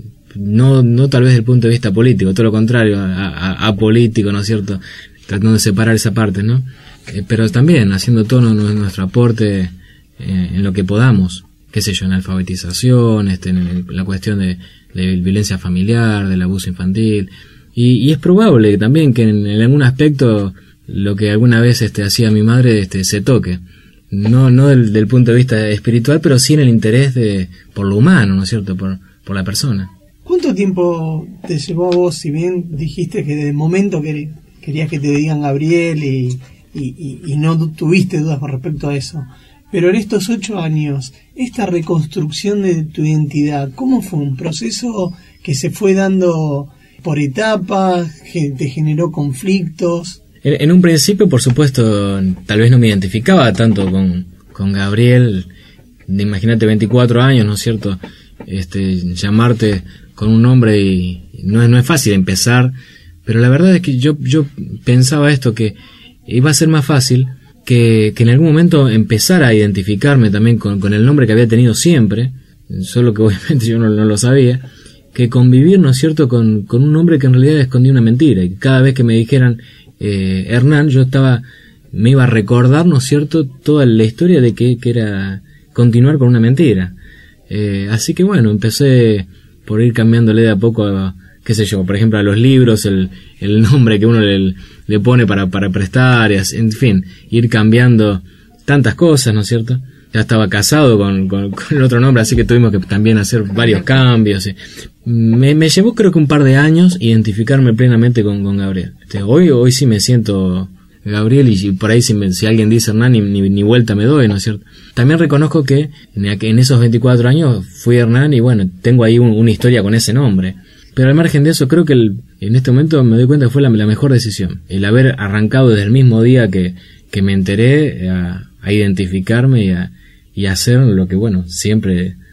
No, no tal vez desde el punto de vista político, todo lo contrario, apolítico, ¿no es cierto?, tratando de separar esa parte, ¿no? Eh, pero también haciendo todo nuestro aporte eh, en lo que podamos, qué sé yo, en alfabetización, este, en, el, en la cuestión de, de violencia familiar, del abuso infantil. Y, y es probable también que en, en algún aspecto lo que alguna vez este, hacía mi madre este, se toque. No no del, del punto de vista espiritual, pero sí en el interés de por lo humano, ¿no es cierto? Por, por la persona. ¿Cuánto tiempo te llevó a vos, si bien dijiste que de momento que querías que te digan Gabriel y, y, y, y no tuviste dudas con respecto a eso? Pero en estos ocho años, esta reconstrucción de tu identidad, ¿cómo fue un proceso que se fue dando por etapas, que te generó conflictos? En, en un principio, por supuesto, tal vez no me identificaba tanto con, con Gabriel. Imagínate veinticuatro años, ¿no es cierto? Este, llamarte con un nombre y no es, no es fácil empezar, pero la verdad es que yo, yo pensaba esto, que iba a ser más fácil que, que en algún momento empezara a identificarme también con, con el nombre que había tenido siempre, solo que obviamente yo no, no lo sabía, que convivir, ¿no es cierto?, con, con un hombre que en realidad escondía una mentira, y cada vez que me dijeran eh, Hernán, yo estaba, me iba a recordar, ¿no es cierto?, toda la historia de que, que era continuar con una mentira. Eh, así que bueno, empecé por ir cambiándole de a poco a, qué sé yo, por ejemplo, a los libros, el, el nombre que uno le, le pone para, para prestar, y así, en fin, ir cambiando tantas cosas, ¿no es cierto? Ya estaba casado con, con, con el otro nombre, así que tuvimos que también hacer varios cambios. ¿Sí? Me, me llevó creo que un par de años identificarme plenamente con, con Gabriel. Este, hoy hoy sí me siento Gabriel, y, y por ahí si, me, si alguien dice Hernán, ni, ni, ni vuelta me doy, ¿no es cierto? También reconozco que en, en esos veinticuatro años fui Hernán y bueno, tengo ahí un, una historia con ese nombre. Pero al margen de eso, creo que el, en este momento me doy cuenta que fue la, la mejor decisión. El haber arrancado desde el mismo día que, que me enteré a, a identificarme y a, y a hacer lo que, bueno, siempre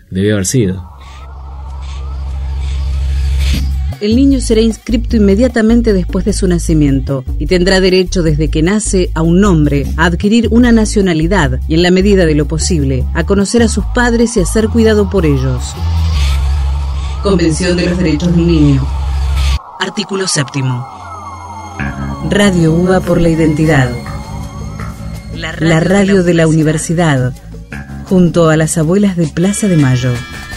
debió haber sido. El niño será inscripto inmediatamente después de su nacimiento y tendrá derecho desde que nace a un nombre, a adquirir una nacionalidad y, en la medida de lo posible, a conocer a sus padres y a ser cuidado por ellos. Convención de los Derechos del Niño. Artículo séptimo. Radio UBA por la Identidad. La radio de la universidad, junto a las abuelas de Plaza de Mayo.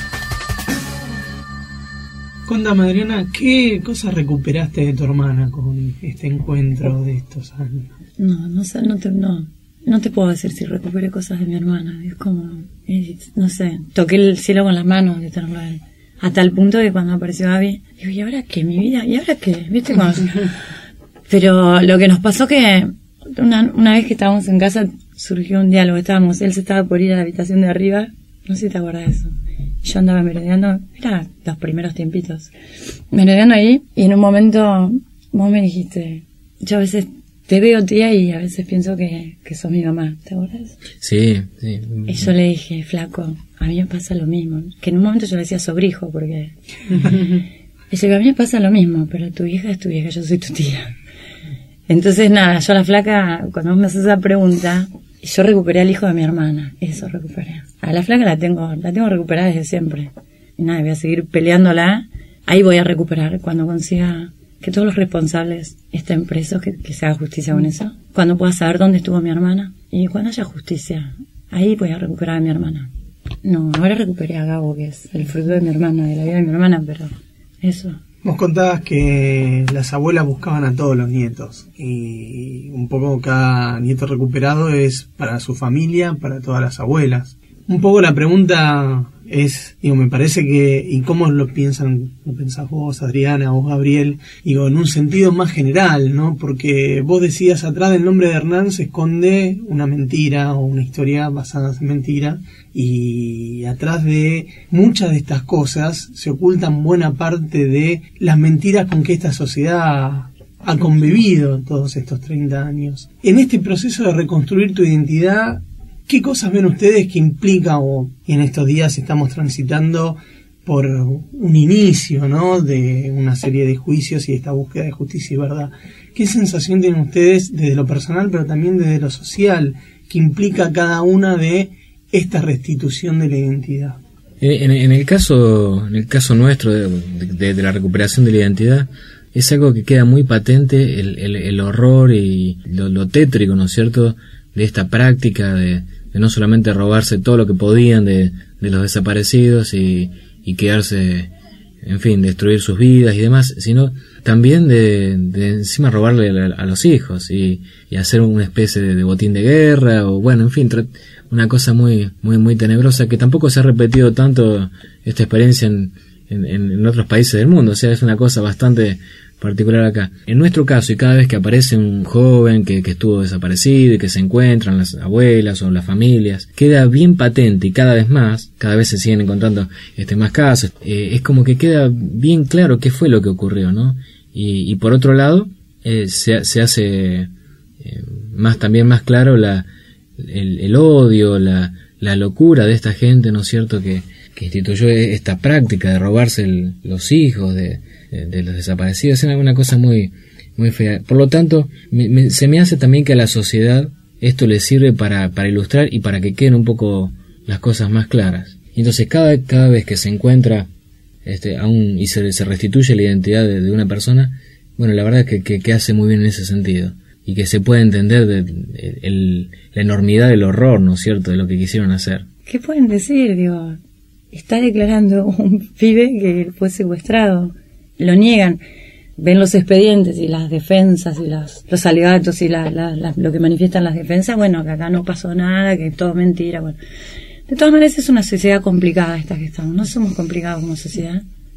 Contame, Adriana, ¿qué cosas recuperaste de tu hermana con este encuentro de estos años? No, no sé, no te, no, no te puedo decir si recuperé cosas de mi hermana. Es como, es, no sé, toqué el cielo con las manos de tenerlo a él. A tal punto que cuando apareció Gaby, digo, ¿y ahora qué? ¿Mi vida? ¿Y ahora qué? ¿Viste? Como... Pero lo que nos pasó que una, una vez que estábamos en casa surgió un diálogo. Estábamos, él se estaba por ir a la habitación de arriba, no sé si te acuerdas de eso. Yo andaba merodeando, era los primeros tiempitos, merodeando ahí, y en un momento vos me dijiste, yo a veces te veo, tía, y a veces pienso que, que sos mi mamá, ¿te acuerdas? Sí, sí. Y yo le dije, flaco, a mí me pasa lo mismo, que en un momento yo le decía sobrijo, porque... y yo, a mí me pasa lo mismo, pero tu hija es tu hija, yo soy tu tía. Entonces nada, yo a la flaca, cuando vos me haces esa pregunta... Yo recuperé al hijo de mi hermana, eso recuperé. A la flaca la tengo, la tengo recuperada desde siempre. Y nada, voy a seguir peleándola. Ahí voy a recuperar cuando consiga que todos los responsables estén presos, que, que se haga justicia con eso. Cuando pueda saber dónde estuvo mi hermana. Y cuando haya justicia, ahí voy a recuperar a mi hermana. No, ahora recuperé a Gabo, que es el fruto de mi hermana, de la vida de mi hermana, pero eso... Vos contabas que las abuelas buscaban a todos los nietos y un poco cada nieto recuperado es para su familia, para todas las abuelas. Un poco la pregunta es, digo, me parece que, ¿y cómo lo piensan, lo pensás vos, Adriana, vos, Gabriel? Digo, en un sentido más general, ¿no? Porque vos decías, atrás del nombre de Hernán se esconde una mentira o una historia basada en mentira, y atrás de muchas de estas cosas se ocultan buena parte de las mentiras con que esta sociedad ha convivido todos estos treinta años. En este proceso de reconstruir tu identidad, ¿qué cosas ven ustedes que implica, o en estos días estamos transitando por un inicio, ¿no?, de una serie de juicios y esta búsqueda de justicia y verdad? ¿Qué sensación tienen ustedes desde lo personal, pero también desde lo social, que implica cada una de esta restitución de la identidad? En, en el caso, en el caso nuestro de, de, de la recuperación de la identidad, es algo que queda muy patente, el, el, el horror y lo, lo tétrico, ¿no es cierto?, de esta práctica de, de no solamente robarse todo lo que podían de, de los desaparecidos y, y quedarse, en fin, destruir sus vidas y demás, sino también de, de encima robarle a, a los hijos y, y hacer una especie de, de botín de guerra, o bueno, en fin, una cosa muy muy muy tenebrosa, que tampoco se ha repetido tanto esta experiencia en, en, en otros países del mundo. O sea, es una cosa bastante particular acá. En nuestro caso, y cada vez que aparece un joven que, que estuvo desaparecido y que se encuentran las abuelas o las familias, queda bien patente, y cada vez más, cada vez se siguen encontrando este más casos, eh, es como que queda bien claro qué fue lo que ocurrió, ¿no? Y, y por otro lado, eh, se, se hace eh, más también más claro la, el, el odio, la, la locura de esta gente, ¿no es cierto?, que, que instituyó esta práctica de robarse el, los hijos de de los desaparecidos. Es una cosa muy muy fea. Por lo tanto, me, me, se me hace también que a la sociedad esto le sirve para, para ilustrar y para que queden un poco las cosas más claras. Y entonces cada, cada vez que se encuentra este, aún y se, se restituye la identidad de, de una persona, bueno, la verdad es que, que, que hace muy bien en ese sentido, y que se puede entender de, de, el, la enormidad del horror, ¿no es cierto?, de lo que quisieron hacer. ¿Qué pueden decir? Digo, está declarando un pibe que fue secuestrado. Lo niegan, ven los expedientes y las defensas y las, los alegatos y la, la, la, lo que manifiestan las defensas, bueno, que acá no pasó nada, que es todo mentira. Bueno, de todas maneras es una sociedad complicada esta que estamos, no somos complicados como sociedad.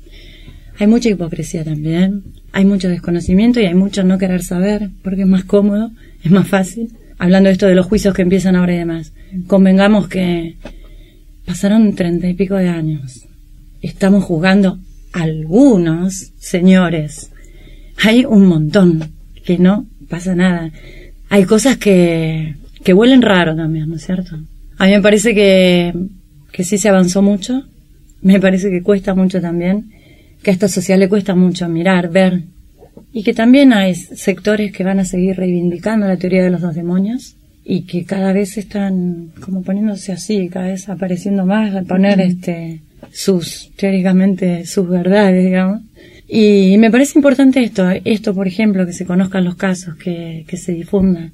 Hay mucha hipocresía también, hay mucho desconocimiento y hay mucho no querer saber, porque es más cómodo, es más fácil. Hablando de esto de los juicios que empiezan ahora y demás, convengamos que pasaron treinta y pico de años, estamos juzgando algunos señores, hay un montón que no pasa nada. Hay cosas que que huelen raro también, ¿no es cierto? A mí me parece que que sí se avanzó mucho, me parece que cuesta mucho también, que a esta sociedad le cuesta mucho mirar, ver, y que también hay sectores que van a seguir reivindicando la teoría de los dos demonios y que cada vez están como poniéndose así, cada vez apareciendo más, a poner uh-huh. este sus, teóricamente, sus verdades, digamos. Y me parece importante esto, esto por ejemplo, que se conozcan los casos, que, que se difundan.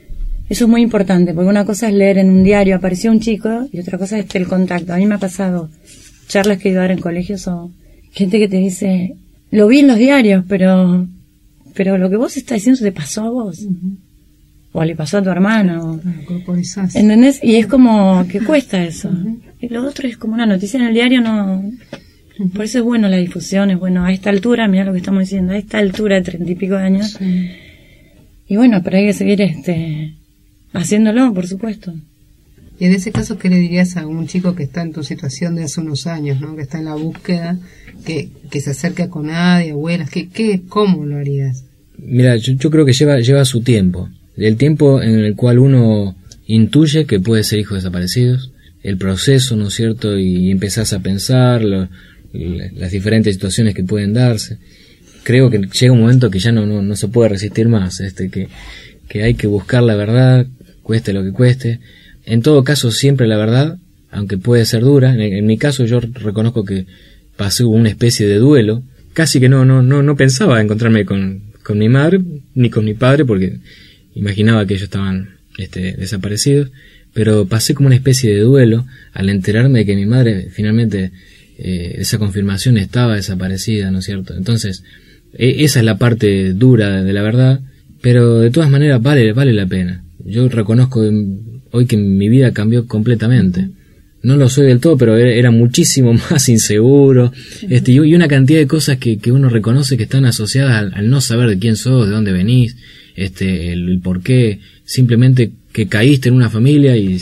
Eso es muy importante, porque una cosa es leer en un diario, apareció un chico, y otra cosa es el contacto. A mí me ha pasado charlas que he ido a dar en colegios o gente que te dice, lo vi en los diarios, pero pero lo que vos estás diciendo te pasó a vos. Uh-huh. O le pasó a tu hermana. O, ¿entendés? Y es como que cuesta eso. Uh-huh. Y lo otro es como una noticia en el diario, no... Uh-huh. Por eso es bueno la difusión, es bueno a esta altura, mira lo que estamos diciendo, a esta altura de treinta y pico de años. Sí. Y bueno, pero hay que seguir este haciéndolo, por supuesto. Y en ese caso, ¿qué le dirías a un chico que está en tu situación de hace unos años, ¿no? Que está en la búsqueda, que, que se acerca con nadie, abuelas? ¿Qué, qué, ¿Cómo lo harías? Mira, yo, yo creo que lleva, lleva su tiempo. El tiempo en el cual uno intuye que puede ser hijo de desaparecidos, el proceso, ¿no es cierto? Y empezás a pensar lo, las diferentes situaciones que pueden darse. Creo que llega un momento que ya no, no, no se puede resistir más, este, que, que hay que buscar la verdad, cueste lo que cueste. En todo caso, siempre la verdad, aunque puede ser dura. En, en mi caso, yo reconozco que pasé una especie de duelo. Casi que no no no no pensaba encontrarme con, con mi madre ni con mi padre, porque imaginaba que ellos estaban este, desaparecidos. Pero pasé como una especie de duelo al enterarme de que mi madre finalmente, eh, esa confirmación, estaba desaparecida, ¿no es cierto? Entonces, e- esa es la parte dura de, de la verdad, pero de todas maneras vale vale la pena. Yo reconozco hoy que mi vida cambió completamente. No lo soy del todo, pero era, era muchísimo más inseguro, este, y una cantidad de cosas que, que uno reconoce que están asociadas al, al no saber de quién sos, de dónde venís, este, el, el por qué, simplemente que caíste en una familia y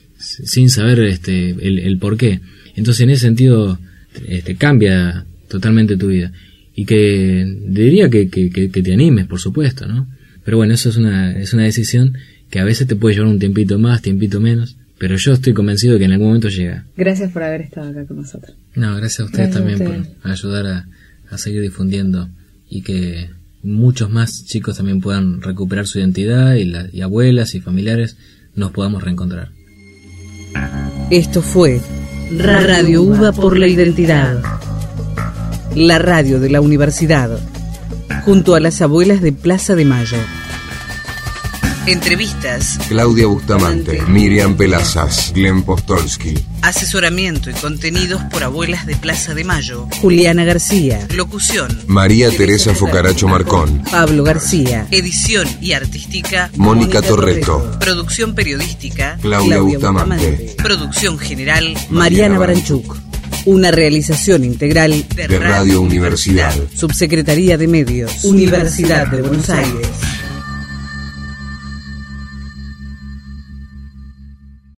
sin saber este, el, el por qué. Entonces, en ese sentido, este, cambia totalmente tu vida. Y que diría que, que, que, que te animes, por supuesto, ¿no? Pero bueno, eso es una, es una decisión que a veces te puede llevar un tiempito más, tiempito menos, pero yo estoy convencido de que en algún momento llega. Gracias por haber estado acá con nosotros. No, gracias a ustedes gracias también a ustedes. Por ayudar a, a seguir difundiendo y que muchos más chicos también puedan recuperar su identidad y, la, y abuelas y familiares nos podamos reencontrar. Esto fue Radio UBA por la Identidad, la radio de la universidad, junto a las abuelas de Plaza de Mayo. Entrevistas: Claudia Bustamante, Miriam Pelazas, Glenn Postolsky. Asesoramiento y contenidos por abuelas de Plaza de Mayo: Juliana García. Locución: María Teresa Focaracho Marcón. Pablo García. Edición y artística: Mónica Torreto. Producción periodística: Claudia, Claudia Bustamante. Bustamante. Producción general: Mariana Baranchuk. Una realización integral de, de Radio Universidad. Subsecretaría de Medios, Universidad de Buenos Aires.